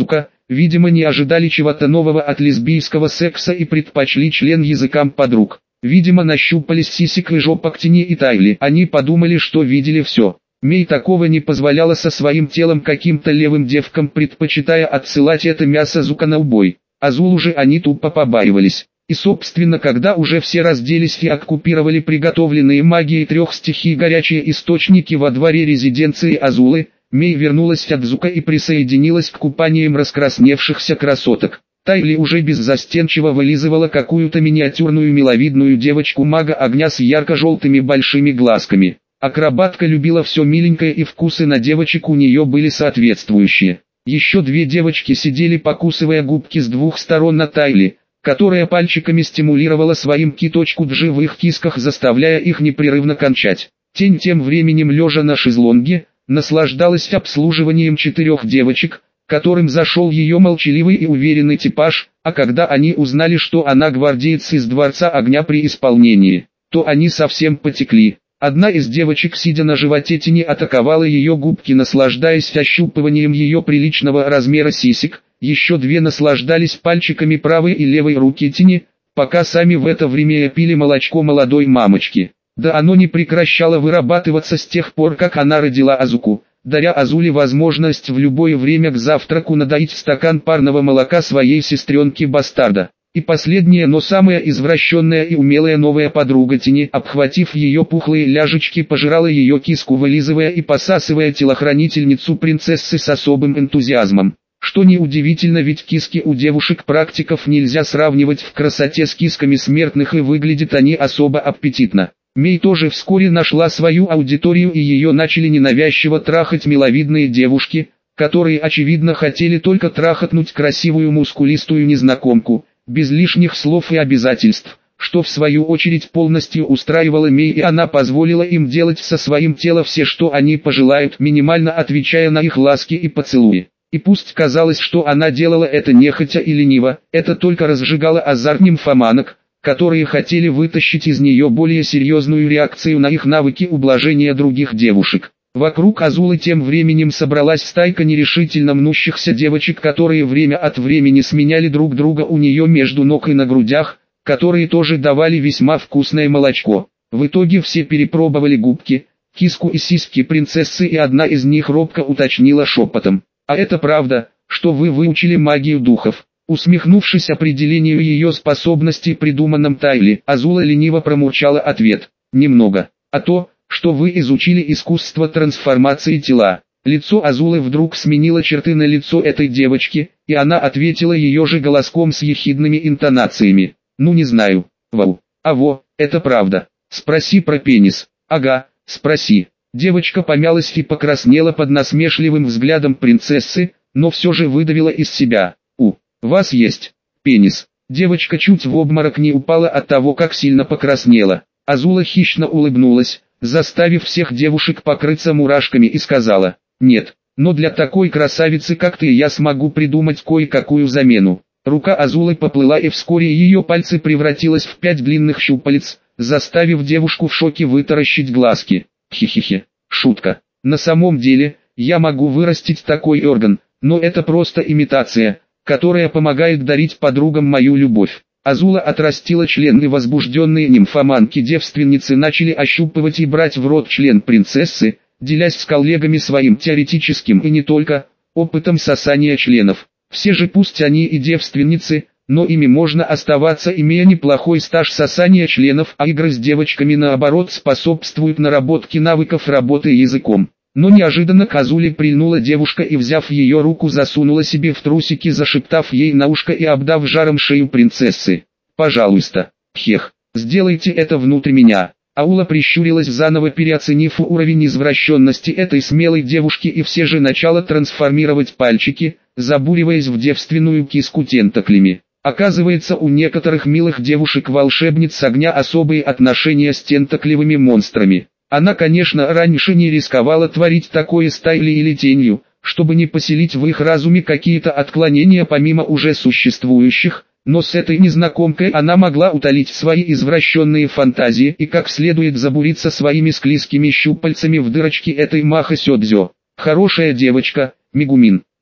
видимо не ожидали чего-то нового от лесбийского секса и предпочли член языкам подруг. Видимо нащупались сисек и жопок Тини и Тайли. Они подумали, что видели все. Мэй такого не позволяла со своим телом каким-то левым девкам, предпочитая отсылать это мясо Зука на убой. Азулу же они тупо побаивались. И собственно, когда уже все разделись и оккупировали приготовленные магией трех стихий горячие источники во дворе резиденции Азулы, Мэй вернулась от Зука и присоединилась к купаниям раскрасневшихся красоток. Тайли уже беззастенчиво вылизывала какую-то миниатюрную миловидную девочку-мага огня с ярко-желтыми большими глазками. Акробатка любила все миленькое, и вкусы на девочек у нее были соответствующие. Еще две девочки сидели, покусывая губки с двух сторон на Тайли, которая пальчиками стимулировала своим киточку в живых кисках, заставляя их непрерывно кончать. Тень тем временем, лежа на шезлонге, наслаждалась обслуживанием четырех девочек, которым зашел ее молчаливый и уверенный типаж, а когда они узнали, что она гвардеец из Дворца Огня при исполнении, то они совсем потекли. Одна из девочек, сидя на животе Тени, атаковала ее губки, наслаждаясь ощупыванием ее приличного размера сисек. Еще две наслаждались пальчиками правой и левой руки Тени, пока сами в это время пили молочко молодой мамочки. Да оно не прекращало вырабатываться с тех пор, как она родила Азуку, даря Азуле возможность в любое время к завтраку надоить стакан парного молока своей сестренки-бастарда. И последняя, но самая извращенная и умелая новая подруга Тени, обхватив ее пухлые ляжечки, пожирала ее киску, вылизывая и посасывая телохранительницу принцессы с особым энтузиазмом. Что неудивительно, ведь киски у девушек-практиков нельзя сравнивать в красоте с кисками смертных, и выглядят они особо аппетитно. Мэй тоже вскоре нашла свою аудиторию, и ее начали ненавязчиво трахать миловидные девушки, которые очевидно хотели только трахатнуть красивую мускулистую незнакомку, без лишних слов и обязательств, что в свою очередь полностью устраивало Мэй, и она позволила им делать со своим телом все, что они пожелают, минимально отвечая на их ласки и поцелуи. И пусть казалось, что она делала это нехотя и лениво, это только разжигало азарт нимфоманок, которые хотели вытащить из нее более серьезную реакцию на их навыки ублажения других девушек. Вокруг Азулы тем временем собралась стайка нерешительно мнущихся девочек, которые время от времени сменяли друг друга у нее между ног и на грудях, которые тоже давали весьма вкусное молочко. В итоге все перепробовали губки, киску и сиськи принцессы, и одна из них робко уточнила шепотом: «А это правда, что вы выучили магию духов?» Усмехнувшись определению ее способностей, придуманном Тайли, Азула лениво промурчала ответ: «Немного. А то, что вы изучили искусство трансформации тела». Лицо Азулы вдруг сменило черты на лицо этой девочки, и она ответила ее же голоском с ехидными интонациями: «Ну не знаю. Вау. А во, это правда. Спроси про пенис». «Ага, спроси». Девочка помялась и покраснела под насмешливым взглядом принцессы, но все же выдавила из себя: «У вас есть пенис». Девочка чуть в обморок не упала от того, как сильно покраснела. Азула хищно улыбнулась, заставив всех девушек покрыться мурашками, и сказала: «Нет, но для такой красавицы, как ты, я смогу придумать кое-какую замену». Рука Азулы поплыла, и вскоре ее пальцы превратилась в пять длинных щупалец, заставив девушку в шоке вытаращить глазки. Хи-хи-хи, шутка. На самом деле, я могу вырастить такой орган, но это просто имитация, которая помогает дарить подругам мою любовь. Азула отрастила член, и возбужденные нимфоманки-девственницы начали ощупывать и брать в рот член принцессы, делясь с коллегами своим теоретическим и не только опытом сосания членов. Все же, пусть они и девственницы, но ими можно оставаться, имея неплохой стаж сосания членов, а игры с девочками наоборот способствуют наработке навыков работы языком. Но неожиданно к Азуле прильнула девушка и, взяв ее руку, засунула себе в трусики, зашептав ей на ушко и обдав жаром шею принцессы: «Пожалуйста, хех, сделайте это внутрь меня». Аула прищурилась, заново переоценив уровень извращенности этой смелой девушки, и все же начала трансформировать пальчики, забуриваясь в девственную киску тентаклями. Оказывается, у некоторых милых девушек-волшебниц огня особые отношения с тентаклевыми монстрами. Она, конечно, раньше не рисковала творить такое с Тайли или Тенью, чтобы не поселить в их разуме какие-то отклонения помимо уже существующих, но с этой незнакомкой она могла утолить свои извращенные фантазии и как следует забуриться своими склизкими щупальцами в дырочки этой Маха Сёдзё. Хорошая девочка, Мегумин.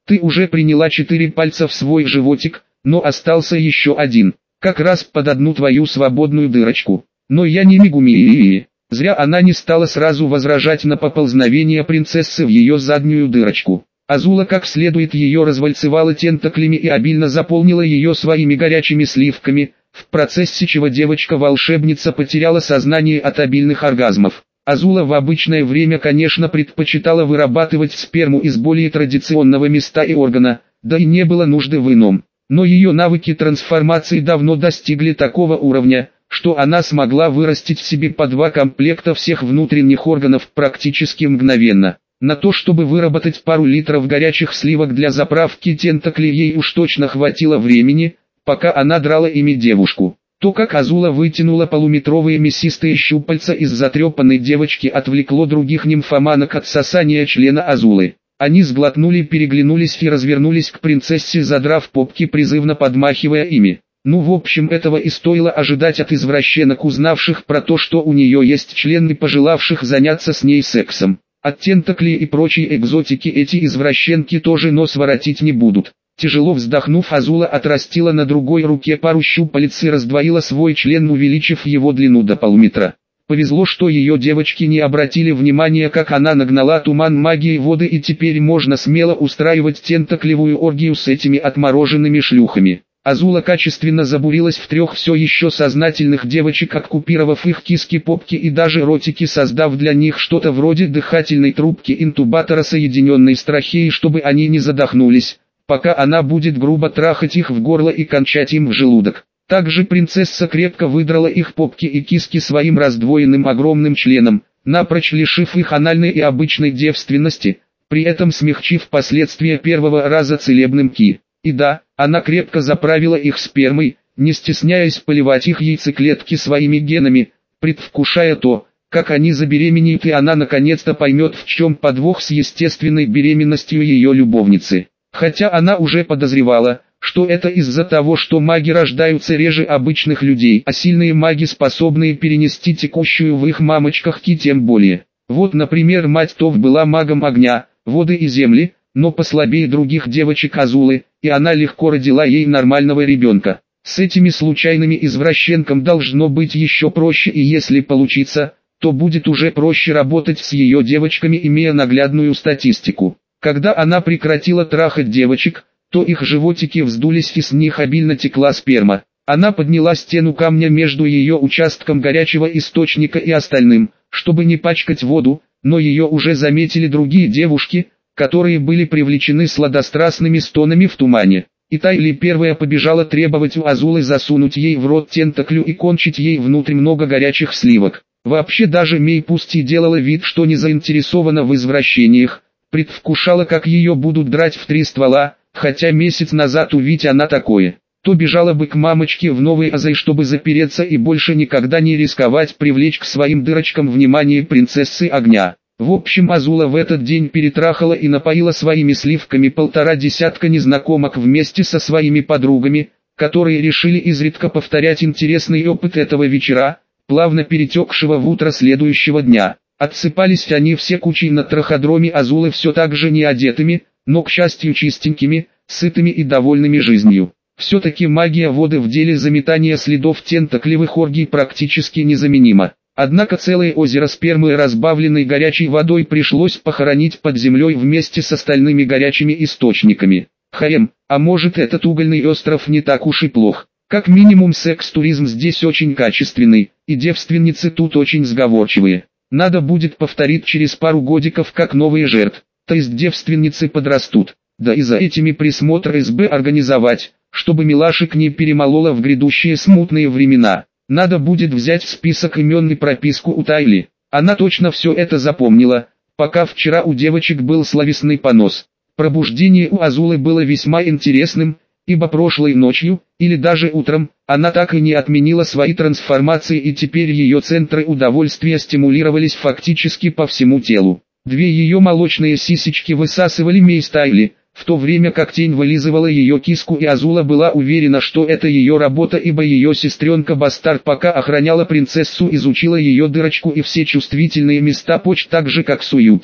Ты уже приняла четыре пальца в свой животик, но остался еще один, как раз под одну твою свободную дырочку. Но я не Мегуми. Зря она не стала сразу возражать на поползновение принцессы в ее заднюю дырочку. Азула как следует ее развальцевала тентаклями и обильно заполнила ее своими горячими сливками, в процессе чего девочка-волшебница потеряла сознание от обильных оргазмов. Азула в обычное время, конечно, предпочитала вырабатывать сперму из более традиционного места и органа, да и не было нужды в ином. Но ее навыки трансформации давно достигли такого уровня, что она смогла вырастить в себе по два комплекта всех внутренних органов практически мгновенно. На то, чтобы выработать пару литров горячих сливок для заправки тентаклей, ей уж точно хватило времени, пока она драла ими девушку. То, как Азула вытянула полуметровые мясистые щупальца из затрепанной девочки, отвлекло других нимфоманок от сосания члена Азулы. Они сглотнули, переглянулись и развернулись к принцессе, задрав попки, призывно подмахивая ими. Ну, в общем, этого и стоило ожидать от извращенок, узнавших про то, что у нее есть член, и пожелавших заняться с ней сексом. От тентаклей и прочей экзотики эти извращенки тоже нос воротить не будут. Тяжело вздохнув, Азула отрастила на другой руке пару щупалец и раздвоила свой член, увеличив его длину до полметра. Повезло, что ее девочки не обратили внимания, как она нагнала туман магии воды, и теперь можно смело устраивать тентаклевую оргию с этими отмороженными шлюхами. Азула качественно забурилась в трех все еще сознательных девочек, оккупировав их киски, попки и даже ротики, создав для них что-то вроде дыхательной трубки интубатора, соединенной с трахеей, чтобы они не задохнулись, пока она будет грубо трахать их в горло и кончать им в желудок. Также принцесса крепко выдрала их попки и киски своим раздвоенным огромным членом, напрочь лишив их анальной и обычной девственности, при этом смягчив последствия первого раза целебным ки. И да, она крепко заправила их спермой, не стесняясь поливать их яйцеклетки своими генами, предвкушая то, как они забеременеют, и она наконец-то поймет, в чем подвох с естественной беременностью ее любовницы. Хотя она уже подозревала, что это из-за того, что маги рождаются реже обычных людей, а сильные маги, способные перенести текущую в их мамочках ки, тем более. Вот, например, мать Тов была магом огня, воды и земли, но послабее других девочек Азулы, и она легко родила ей нормального ребенка. С этими случайными извращенкам должно быть еще проще, и если получится, то будет уже проще работать с ее девочками, имея наглядную статистику. Когда она прекратила трахать девочек, то их животики вздулись и с них обильно текла сперма. Она подняла стену камня между ее участком горячего источника и остальным, чтобы не пачкать воду, но ее уже заметили другие девушки, которые были привлечены сладострастными стонами в тумане. И Тайли первая побежала требовать у Азулы засунуть ей в рот тентаклю и кончить ей внутрь много горячих сливок. Вообще даже Мей, пусть и делала вид, что не заинтересована в извращениях, предвкушала, как ее будут драть в три ствола, хотя месяц назад, увидь она такое, то бежала бы к мамочке в Новый Азай, чтобы запереться и больше никогда не рисковать привлечь к своим дырочкам внимание принцессы огня. В общем, Азула в этот день перетрахала и напоила своими сливками полтора десятка незнакомок вместе со своими подругами, которые решили изредка повторять интересный опыт этого вечера, плавно перетекшего в утро следующего дня. Отсыпались они все кучей на траходроме Азулы, все так же не одетыми, но, к счастью, чистенькими, сытыми и довольными жизнью. Все-таки магия воды в деле заметания следов тентаклевых оргий практически незаменима. Однако целое озеро спермы, разбавленной горячей водой, пришлось похоронить под землей вместе с остальными горячими источниками. Хаем, а может, этот угольный остров не так уж и плох. Как минимум секс-туризм здесь очень качественный, и девственницы тут очень сговорчивые. Надо будет повторить через пару годиков, как новые жертв, то есть девственницы подрастут. Да и за этими присмотр СБ организовать, чтобы милашек не перемолола в грядущие смутные времена. Надо будет взять в список имен и прописку у Тайли. Она точно все это запомнила, пока вчера у девочек был словесный понос. Пробуждение у Азулы было весьма интересным, ибо прошлой ночью, или даже утром, она так и не отменила свои трансформации, и теперь ее центры удовольствия стимулировались фактически по всему телу. Две ее молочные сисечки высасывали мейс Тайли, в то время как тень вылизывала ее киску, и Азула была уверена, что это ее работа, ибо ее сестренка-бастард, пока охраняла принцессу, изучила ее дырочку и все чувствительные места почт так же, как Суюки.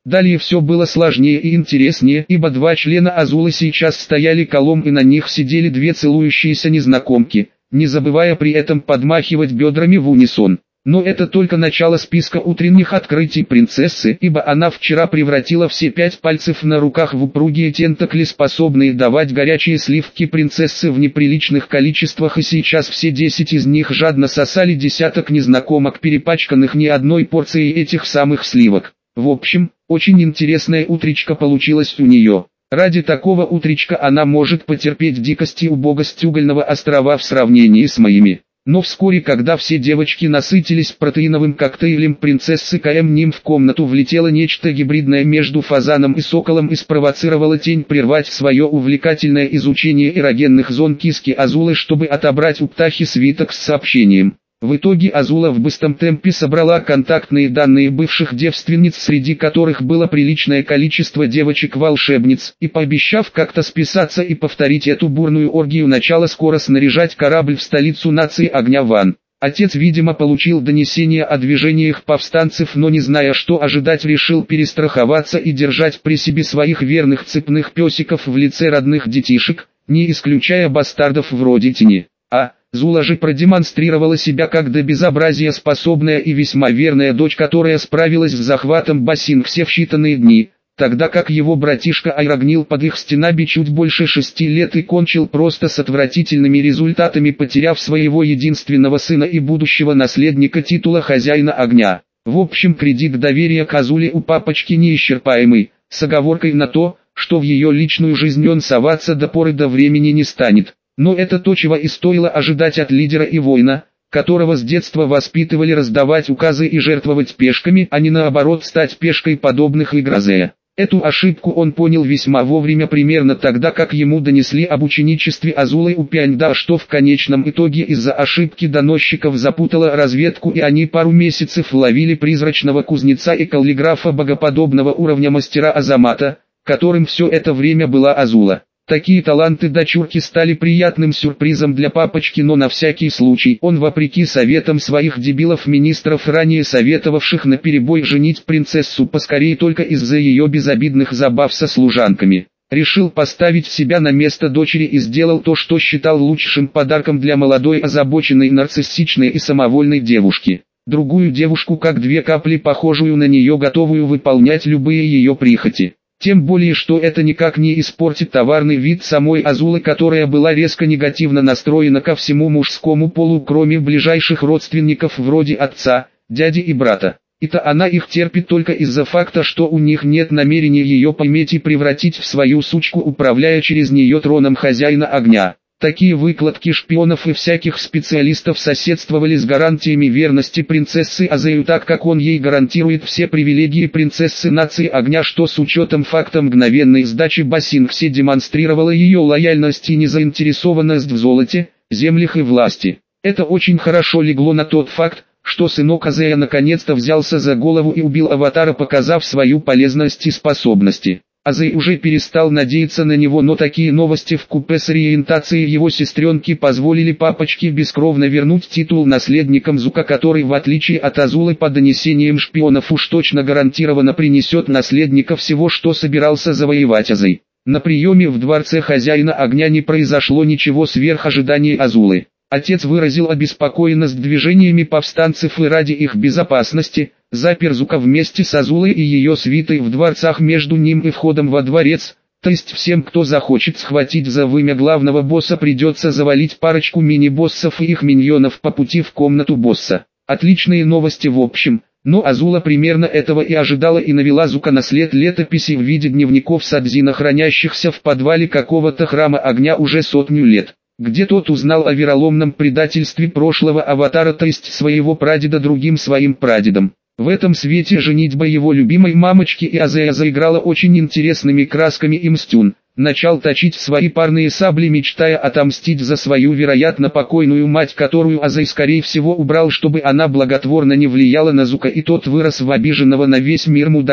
Далее все было сложнее и интереснее, ибо два члена Азулы сейчас стояли колом и на них сидели две целующиеся незнакомки, не забывая при этом подмахивать бедрами в унисон. Но это только начало списка утренних открытий принцессы, ибо она вчера превратила все пять пальцев на руках в упругие тентакли, способные давать горячие сливки принцессы в неприличных количествах, и сейчас все десять из них жадно сосали десяток незнакомок, перепачканных не одной порцией этих самых сливок. В общем, очень интересная утречка получилась у нее. Ради такого утречка она может потерпеть дикость и убогость угольного острова в сравнении с моими. Но вскоре, когда все девочки насытились протеиновым коктейлем принцессы КМ, ним в комнату влетело нечто гибридное между фазаном и соколом и спровоцировало тень прервать свое увлекательное изучение эрогенных зон киски Азулы, чтобы отобрать у птахи свиток с сообщением. В итоге Азула в быстром темпе собрала контактные данные бывших девственниц, среди которых было приличное количество девочек-волшебниц, и пообещав как-то списаться и повторить эту бурную оргию, начала скоро снаряжать корабль в столицу нации огня Ван. Отец, видимо, получил донесение о движениях повстанцев, но не зная, что ожидать, решил перестраховаться и держать при себе своих верных цепных песиков в лице родных детишек, не исключая бастардов вроде Тени. А Зула же продемонстрировала себя как до безобразия способная и весьма верная дочь, которая справилась с захватом Басингсе в считанные дни, тогда как его братишка Айрагнил под их стенами чуть больше шести лет и кончил просто с отвратительными результатами, потеряв своего единственного сына и будущего наследника титула хозяина огня. В общем, кредит доверия к Азуле у папочки неисчерпаемый, с оговоркой на то, что в ее личную жизнь он соваться до поры до времени не станет. Но это то, чего и стоило ожидать от лидера и воина, которого с детства воспитывали раздавать указы и жертвовать пешками, а не наоборот стать пешкой подобных игрозея. Эту ошибку он понял весьма вовремя, примерно тогда, как ему донесли об ученичестве Азулы у Пяньда, что в конечном итоге из-за ошибки доносчиков запутала разведку, и они пару месяцев ловили призрачного кузнеца и каллиграфа богоподобного уровня мастера Азамата, которым все это время была Азула. Такие таланты дочурки стали приятным сюрпризом для папочки, но на всякий случай он, вопреки советам своих дебилов-министров, ранее советовавших наперебой женить принцессу поскорее только из-за ее безобидных забав со служанками, решил поставить себя на место дочери и сделал то, что считал лучшим подарком для молодой, озабоченной, нарциссичной и самовольной девушки. Другую девушку, как две капли похожую на нее, готовую выполнять любые ее прихоти. Тем более, что это никак не испортит товарный вид самой Азулы, которая была резко негативно настроена ко всему мужскому полу, кроме ближайших родственников вроде отца, дяди и брата. И-то она их терпит только из-за факта, что у них нет намерения ее поиметь и превратить в свою сучку, управляя через нее троном хозяина огня. Такие выкладки шпионов и всяких специалистов соседствовали с гарантиями верности принцессы Азею, так как он ей гарантирует все привилегии принцессы нации огня, что с учетом факта мгновенной сдачи Басингсе демонстрировало ее лояльность и незаинтересованность в золоте, землях и власти. Это очень хорошо легло на тот факт, что сынок Азея наконец-то взялся за голову и убил аватара, показав свою полезность и способности. Азей уже перестал надеяться на него, но такие новости вкупе с ориентацией его сестренки позволили папочке бескровно вернуть титул наследникам Зука, который, в отличие от Азулы, по донесениям шпионов уж точно гарантированно принесет наследника всего, что собирался завоевать Азей. На приеме в дворце хозяина огня не произошло ничего сверх ожиданий Азулы. Отец выразил обеспокоенность движениями повстанцев и ради их безопасности запер Зука вместе с Азулой и ее свитой в дворцах между ним и входом во дворец, то есть всем, кто захочет схватить за вымя главного босса, придется завалить парочку мини-боссов и их миньонов по пути в комнату босса. Отличные новости в общем, но Азула примерно этого и ожидала и навела Зука на след летописи в виде дневников Садзина, хранящихся в подвале какого-то храма огня уже сотню лет, где тот узнал о вероломном предательстве прошлого аватара, то есть своего прадеда, другим своим прадедом. В этом свете женитьба его любимой мамочки и Азея заиграла очень интересными красками, и Мстюн начал точить свои парные сабли, мечтая отомстить за свою, вероятно, покойную мать, которую Азей скорее всего убрал, чтобы она благотворно не влияла на Зука и тот вырос в обиженного на весь мир мудака.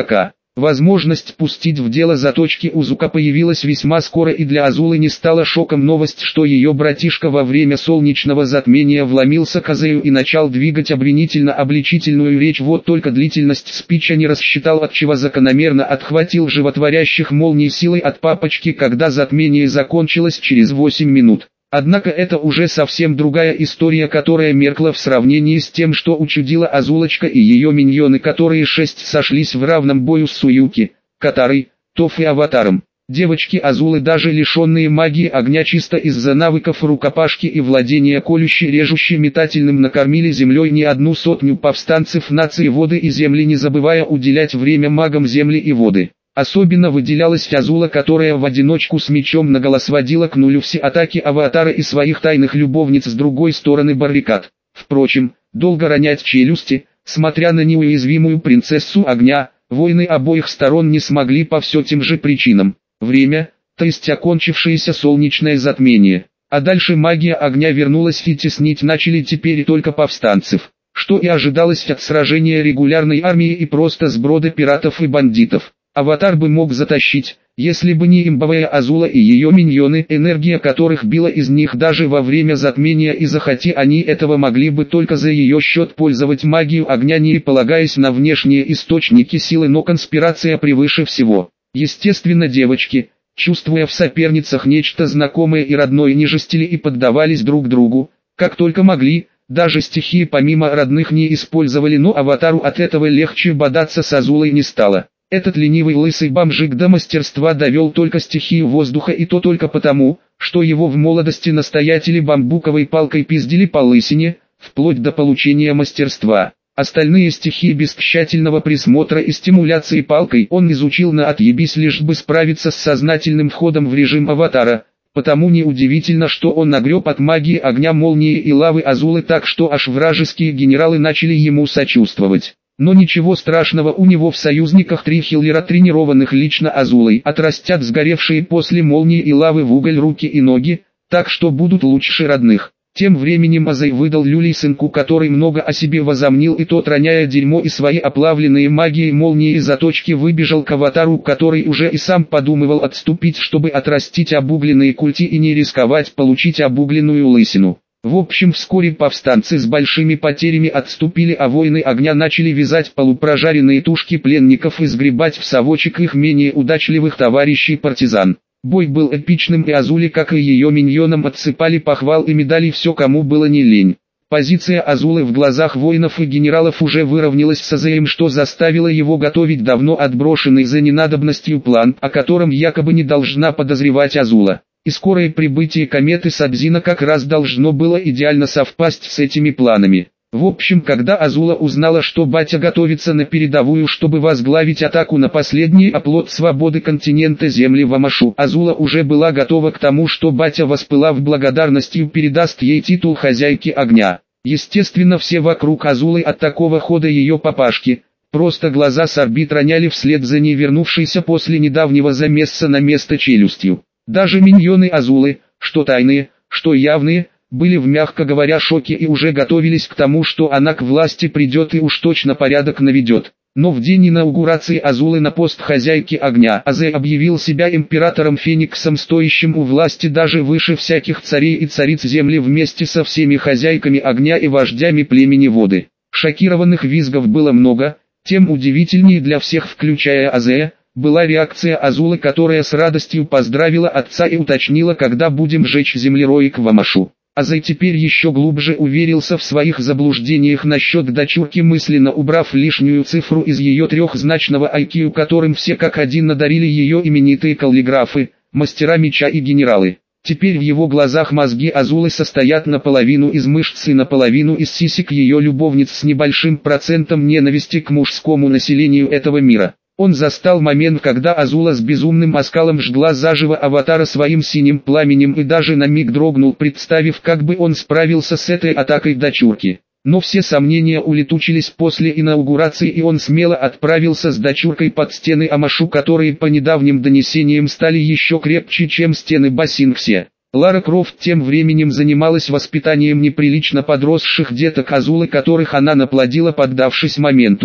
Возможность пустить в дело заточки Узука появилась весьма скоро, и для Азулы не стала шоком новость, что ее братишка во время солнечного затмения вломился к Азею и начал двигать обвинительно-обличительную речь. Вот только длительность спича не рассчитал, отчего закономерно отхватил животворящих молний силой от папочки, когда затмение закончилось через восемь минут. Однако это уже совсем другая история, которая меркла в сравнении с тем, что учудила Азулочка и ее миньоны, которые шесть сошлись в равном бою с Суюки, Катарой, Тоф и Аватаром. Девочки Азулы, даже лишенные магии огня чисто из-за навыков рукопашки и владения колюще-режуще-метательным, накормили землей не одну сотню повстанцев нации воды и земли, не забывая уделять время магам земли и воды. Особенно выделялась Азула, которая в одиночку с мечом наголо сводила к нулю все атаки Аватара и своих тайных любовниц с другой стороны баррикад. Впрочем, долго ронять челюсти, смотря на неуязвимую принцессу огня, воины обоих сторон не смогли по все тем же причинам. Время, то есть окончившееся солнечное затмение. А дальше магия огня вернулась, и теснить начали теперь только повстанцев, что и ожидалось от сражения регулярной армии и просто сброда пиратов и бандитов. Аватар бы мог затащить, если бы не имбовая Азула и ее миньоны, энергия которых била из них даже во время затмения, и захоти они этого, могли бы только за ее счет пользовать магию огня, не полагаясь на внешние источники силы, но конспирация превыше всего. Естественно, девочки, чувствуя в соперницах нечто знакомое и родное, не жестили и поддавались друг другу, как только могли. Даже стихии помимо родных не использовали, но Аватару от этого легче бодаться с Азулой не стало. Этот ленивый лысый бомжик до мастерства довел только стихию воздуха, и то только потому, что его в молодости настоятели бамбуковой палкой пиздили по лысине, вплоть до получения мастерства. Остальные стихии без тщательного присмотра и стимуляции палкой он изучил на отъебись, лишь бы справиться с сознательным входом в режим Аватара. Потому неудивительно, что он нагреб от магии огня, молнии и лавы Азулы так, что аж вражеские генералы начали ему сочувствовать. Но ничего страшного, у него в союзниках три хиллера, тренированных лично Азулой, отрастят сгоревшие после молнии и лавы в уголь руки и ноги, так что будут лучше родных. Тем временем Азей выдал люлей сынку, который много о себе возомнил, и тот, роняя дерьмо и свои оплавленные магией молнии и заточки, выбежал к Аватару, который уже и сам подумывал отступить, чтобы отрастить обугленные культи и не рисковать получить обугленную лысину. В общем, вскоре повстанцы с большими потерями отступили, а воины огня начали вязать полупрожаренные тушки пленников и сгребать в совочек их менее удачливых товарищей-партизан. Бой был эпичным, и Азуле, как и ее миньонам, отсыпали похвал и медали все, кому было не лень. Позиция Азулы в глазах воинов и генералов уже выровнялась с Азеем, что заставило его готовить давно отброшенный за ненадобностью план, о котором якобы не должна подозревать Азула. И скорое прибытие кометы Сабзина как раз должно было идеально совпасть с этими планами. В общем, когда Азула узнала, что батя готовится на передовую, чтобы возглавить атаку на последний оплот свободы континента земли Вамашу, Азула уже была готова к тому, что батя, воспылав благодарностью, передаст ей титул хозяйки огня. Естественно, все вокруг Азулы от такого хода ее папашки просто глаза с орбит роняли вслед за ней вернувшейся после недавнего замеса на место челюстью. Даже миньоны Азулы, что тайные, что явные, были в, мягко говоря, шоке и уже готовились к тому, что она к власти придет и уж точно порядок наведет. Но в день инаугурации Азулы на пост хозяйки огня Азей объявил себя императором Фениксом, стоящим у власти даже выше всяких царей и цариц земли, вместе со всеми хозяйками огня и вождями племени воды. Шокированных визгов было много, тем удивительнее для всех, включая Азея, была реакция Азулы, которая с радостью поздравила отца и уточнила, когда будем жечь землероек в Вамашу. Азей теперь еще глубже уверился в своих заблуждениях насчет дочурки, мысленно убрав лишнюю цифру из ее трехзначного ай кью, которым все как один надарили ее именитые каллиграфы, мастера меча и генералы. Теперь в его глазах мозги Азулы состоят наполовину из мышц и наполовину из сисек ее любовниц с небольшим процентом ненависти к мужскому населению этого мира. Он застал момент, когда Азула с безумным оскалом жгла заживо Аватара своим синим пламенем, и даже на миг дрогнул, представив, как бы он справился с этой атакой дочурки. Но все сомнения улетучились после инаугурации, и он смело отправился с дочуркой под стены Амашу, которые по недавним донесениям стали еще крепче, чем стены Басингсе. Лара Крофт тем временем занималась воспитанием неприлично подросших деток Азулы, которых она наплодила, поддавшись моменту.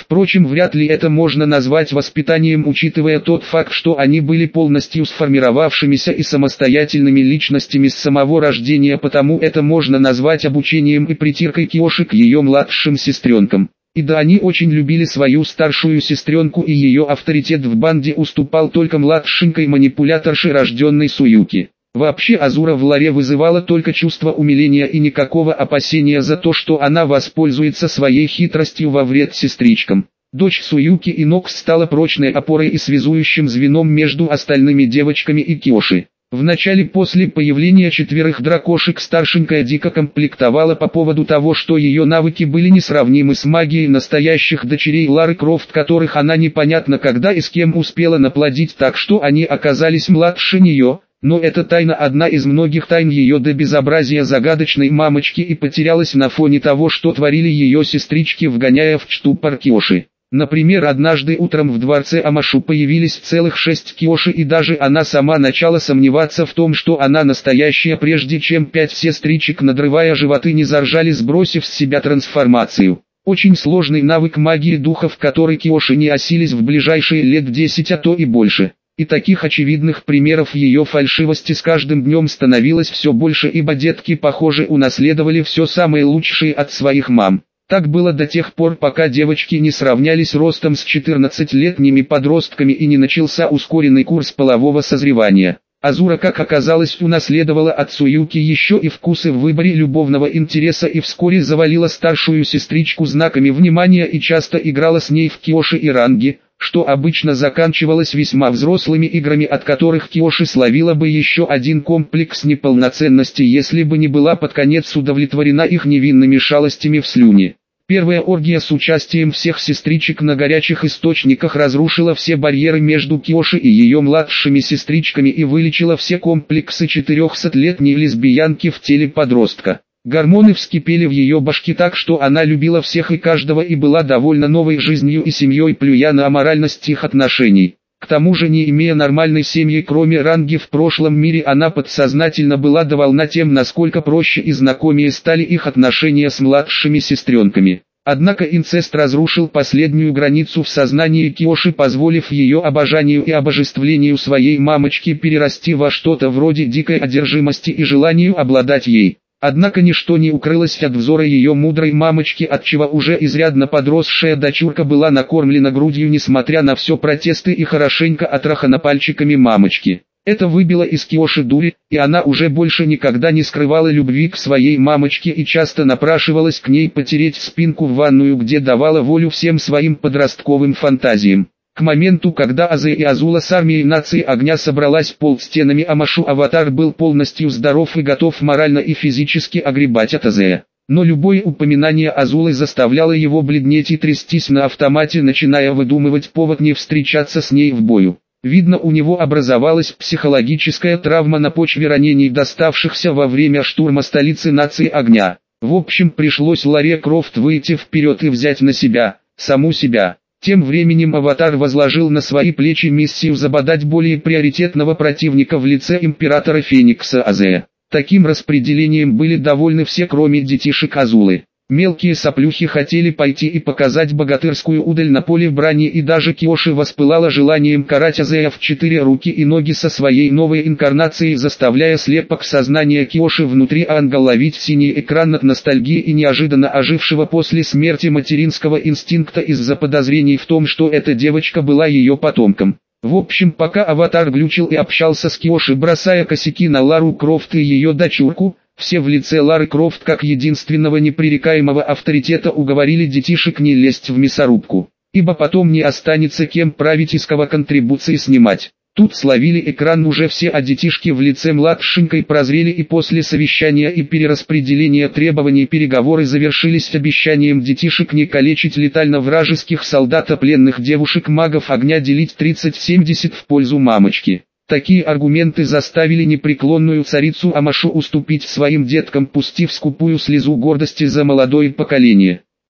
Впрочем, вряд ли это можно назвать воспитанием, учитывая тот факт, что они были полностью сформировавшимися и самостоятельными личностями с самого рождения, потому это можно назвать обучением и притиркой Киоши к ее младшим сестренкам. И да, они очень любили свою старшую сестренку, и ее авторитет в банде уступал только младшенькой манипуляторше, рожденной Суюки. Вообще Азура в ларе вызывала только чувство умиления и никакого опасения за то, что она воспользуется своей хитростью во вред сестричкам. Дочь Суюки Инокс стала прочной опорой и связующим звеном между остальными девочками и Киоши. Вначале, после появления четверых дракошек, старшенькая дико комплектовала по поводу того, что ее навыки были несравнимы с магией настоящих дочерей Лары Крофт, которых она непонятно когда и с кем успела наплодить, так что они оказались младше нее. Но эта тайна одна из многих тайн ее до безобразия загадочной мамочки и потерялась на фоне того, что творили ее сестрички, вгоняя в штупор Киоши. Например, однажды утром в дворце Амашу появились целых шесть Киоши, и даже она сама начала сомневаться в том, что она настоящая, прежде чем пять сестричек, надрывая животы, не заржали, сбросив с себя трансформацию. Очень сложный навык магии духов, который Киоши не осились в ближайшие лет десять, а то и больше. И таких очевидных примеров ее фальшивости с каждым днем становилось все больше, ибо детки, похоже, унаследовали все самое лучшее от своих мам. Так было до тех пор, пока девочки не сравнялись ростом с четырнадцатилетними подростками и не начался ускоренный курс полового созревания. Азура, как оказалось, унаследовала от Суюки еще и вкусы в выборе любовного интереса и вскоре завалила старшую сестричку знаками внимания и часто играла с ней в Киоши и ранги, что обычно заканчивалось весьма взрослыми играми, от которых Киоши словила бы еще один комплекс неполноценности, если бы не была под конец удовлетворена их невинными шалостями в слюне. Первая оргия с участием всех сестричек на горячих источниках разрушила все барьеры между Киоши и ее младшими сестричками и вылечила все комплексы четырехсотлетней лесбиянки в теле подростка. Гормоны вскипели в ее башке так, что она любила всех и каждого и была довольна новой жизнью и семьей, плюя на аморальность их отношений. К тому же, не имея нормальной семьи кроме ранги в прошлом мире, она подсознательно была довольна тем, насколько проще и знакомее стали их отношения с младшими сестренками. Однако инцест разрушил последнюю границу в сознании Киоши, позволив ее обожанию и обожествлению своей мамочки перерасти во что-то вроде дикой одержимости и желанию обладать ей. Однако ничто не укрылось от взора ее мудрой мамочки, отчего уже изрядно подросшая дочурка была накормлена грудью, несмотря на все протесты, и хорошенько отрахана пальчиками мамочки. Это выбило из Киоши дури, и она уже больше никогда не скрывала любви к своей мамочке и часто напрашивалась к ней потереть спинку в ванную, где давала волю всем своим подростковым фантазиям. К моменту, когда Азе и Азула с армией нации огня собралась под стенами Амашу, Аватар был полностью здоров и готов морально и физически огребать от Азея. Но любое упоминание Азулы заставляло его бледнеть и трястись на автомате, начиная выдумывать повод не встречаться с ней в бою. Видно, у него образовалась психологическая травма на почве ранений, доставшихся во время штурма столицы нации огня. В общем, пришлось Ларе Крофт выйти вперед и взять на себя, саму себя. Тем временем Аватар возложил на свои плечи миссию забодать более приоритетного противника в лице императора Феникса Азея. Таким распределением были довольны все, кроме детишек Азулы. Мелкие соплюхи хотели пойти и показать богатырскую удаль на поле брани, и даже Киоши воспылала желанием карать Азея в четыре руки и ноги со своей новой инкарнацией, заставляя слепок сознания Киоши внутри Анга ловить синий экран от ностальгии и неожиданно ожившего после смерти материнского инстинкта из-за подозрений в том, что эта девочка была ее потомком. В общем, пока Аватар глючил и общался с Киоши, бросая косяки на Лару Крофт и ее дочурку, все в лице Лары Крофт как единственного непререкаемого авторитета уговорили детишек не лезть в мясорубку, ибо потом не останется кем править и с кого контрибуции снимать. Тут словили экран уже все, а детишки в лице младшенькой прозрели, и после совещания и перераспределения требований переговоры завершились обещанием детишек не калечить летально вражеских солдат, а пленных девушек-магов огня делить тридцать семьдесят в пользу мамочки. Такие аргументы заставили непреклонную царицу Амашу уступить своим деткам, пустив скупую слезу гордости за молодое поколение.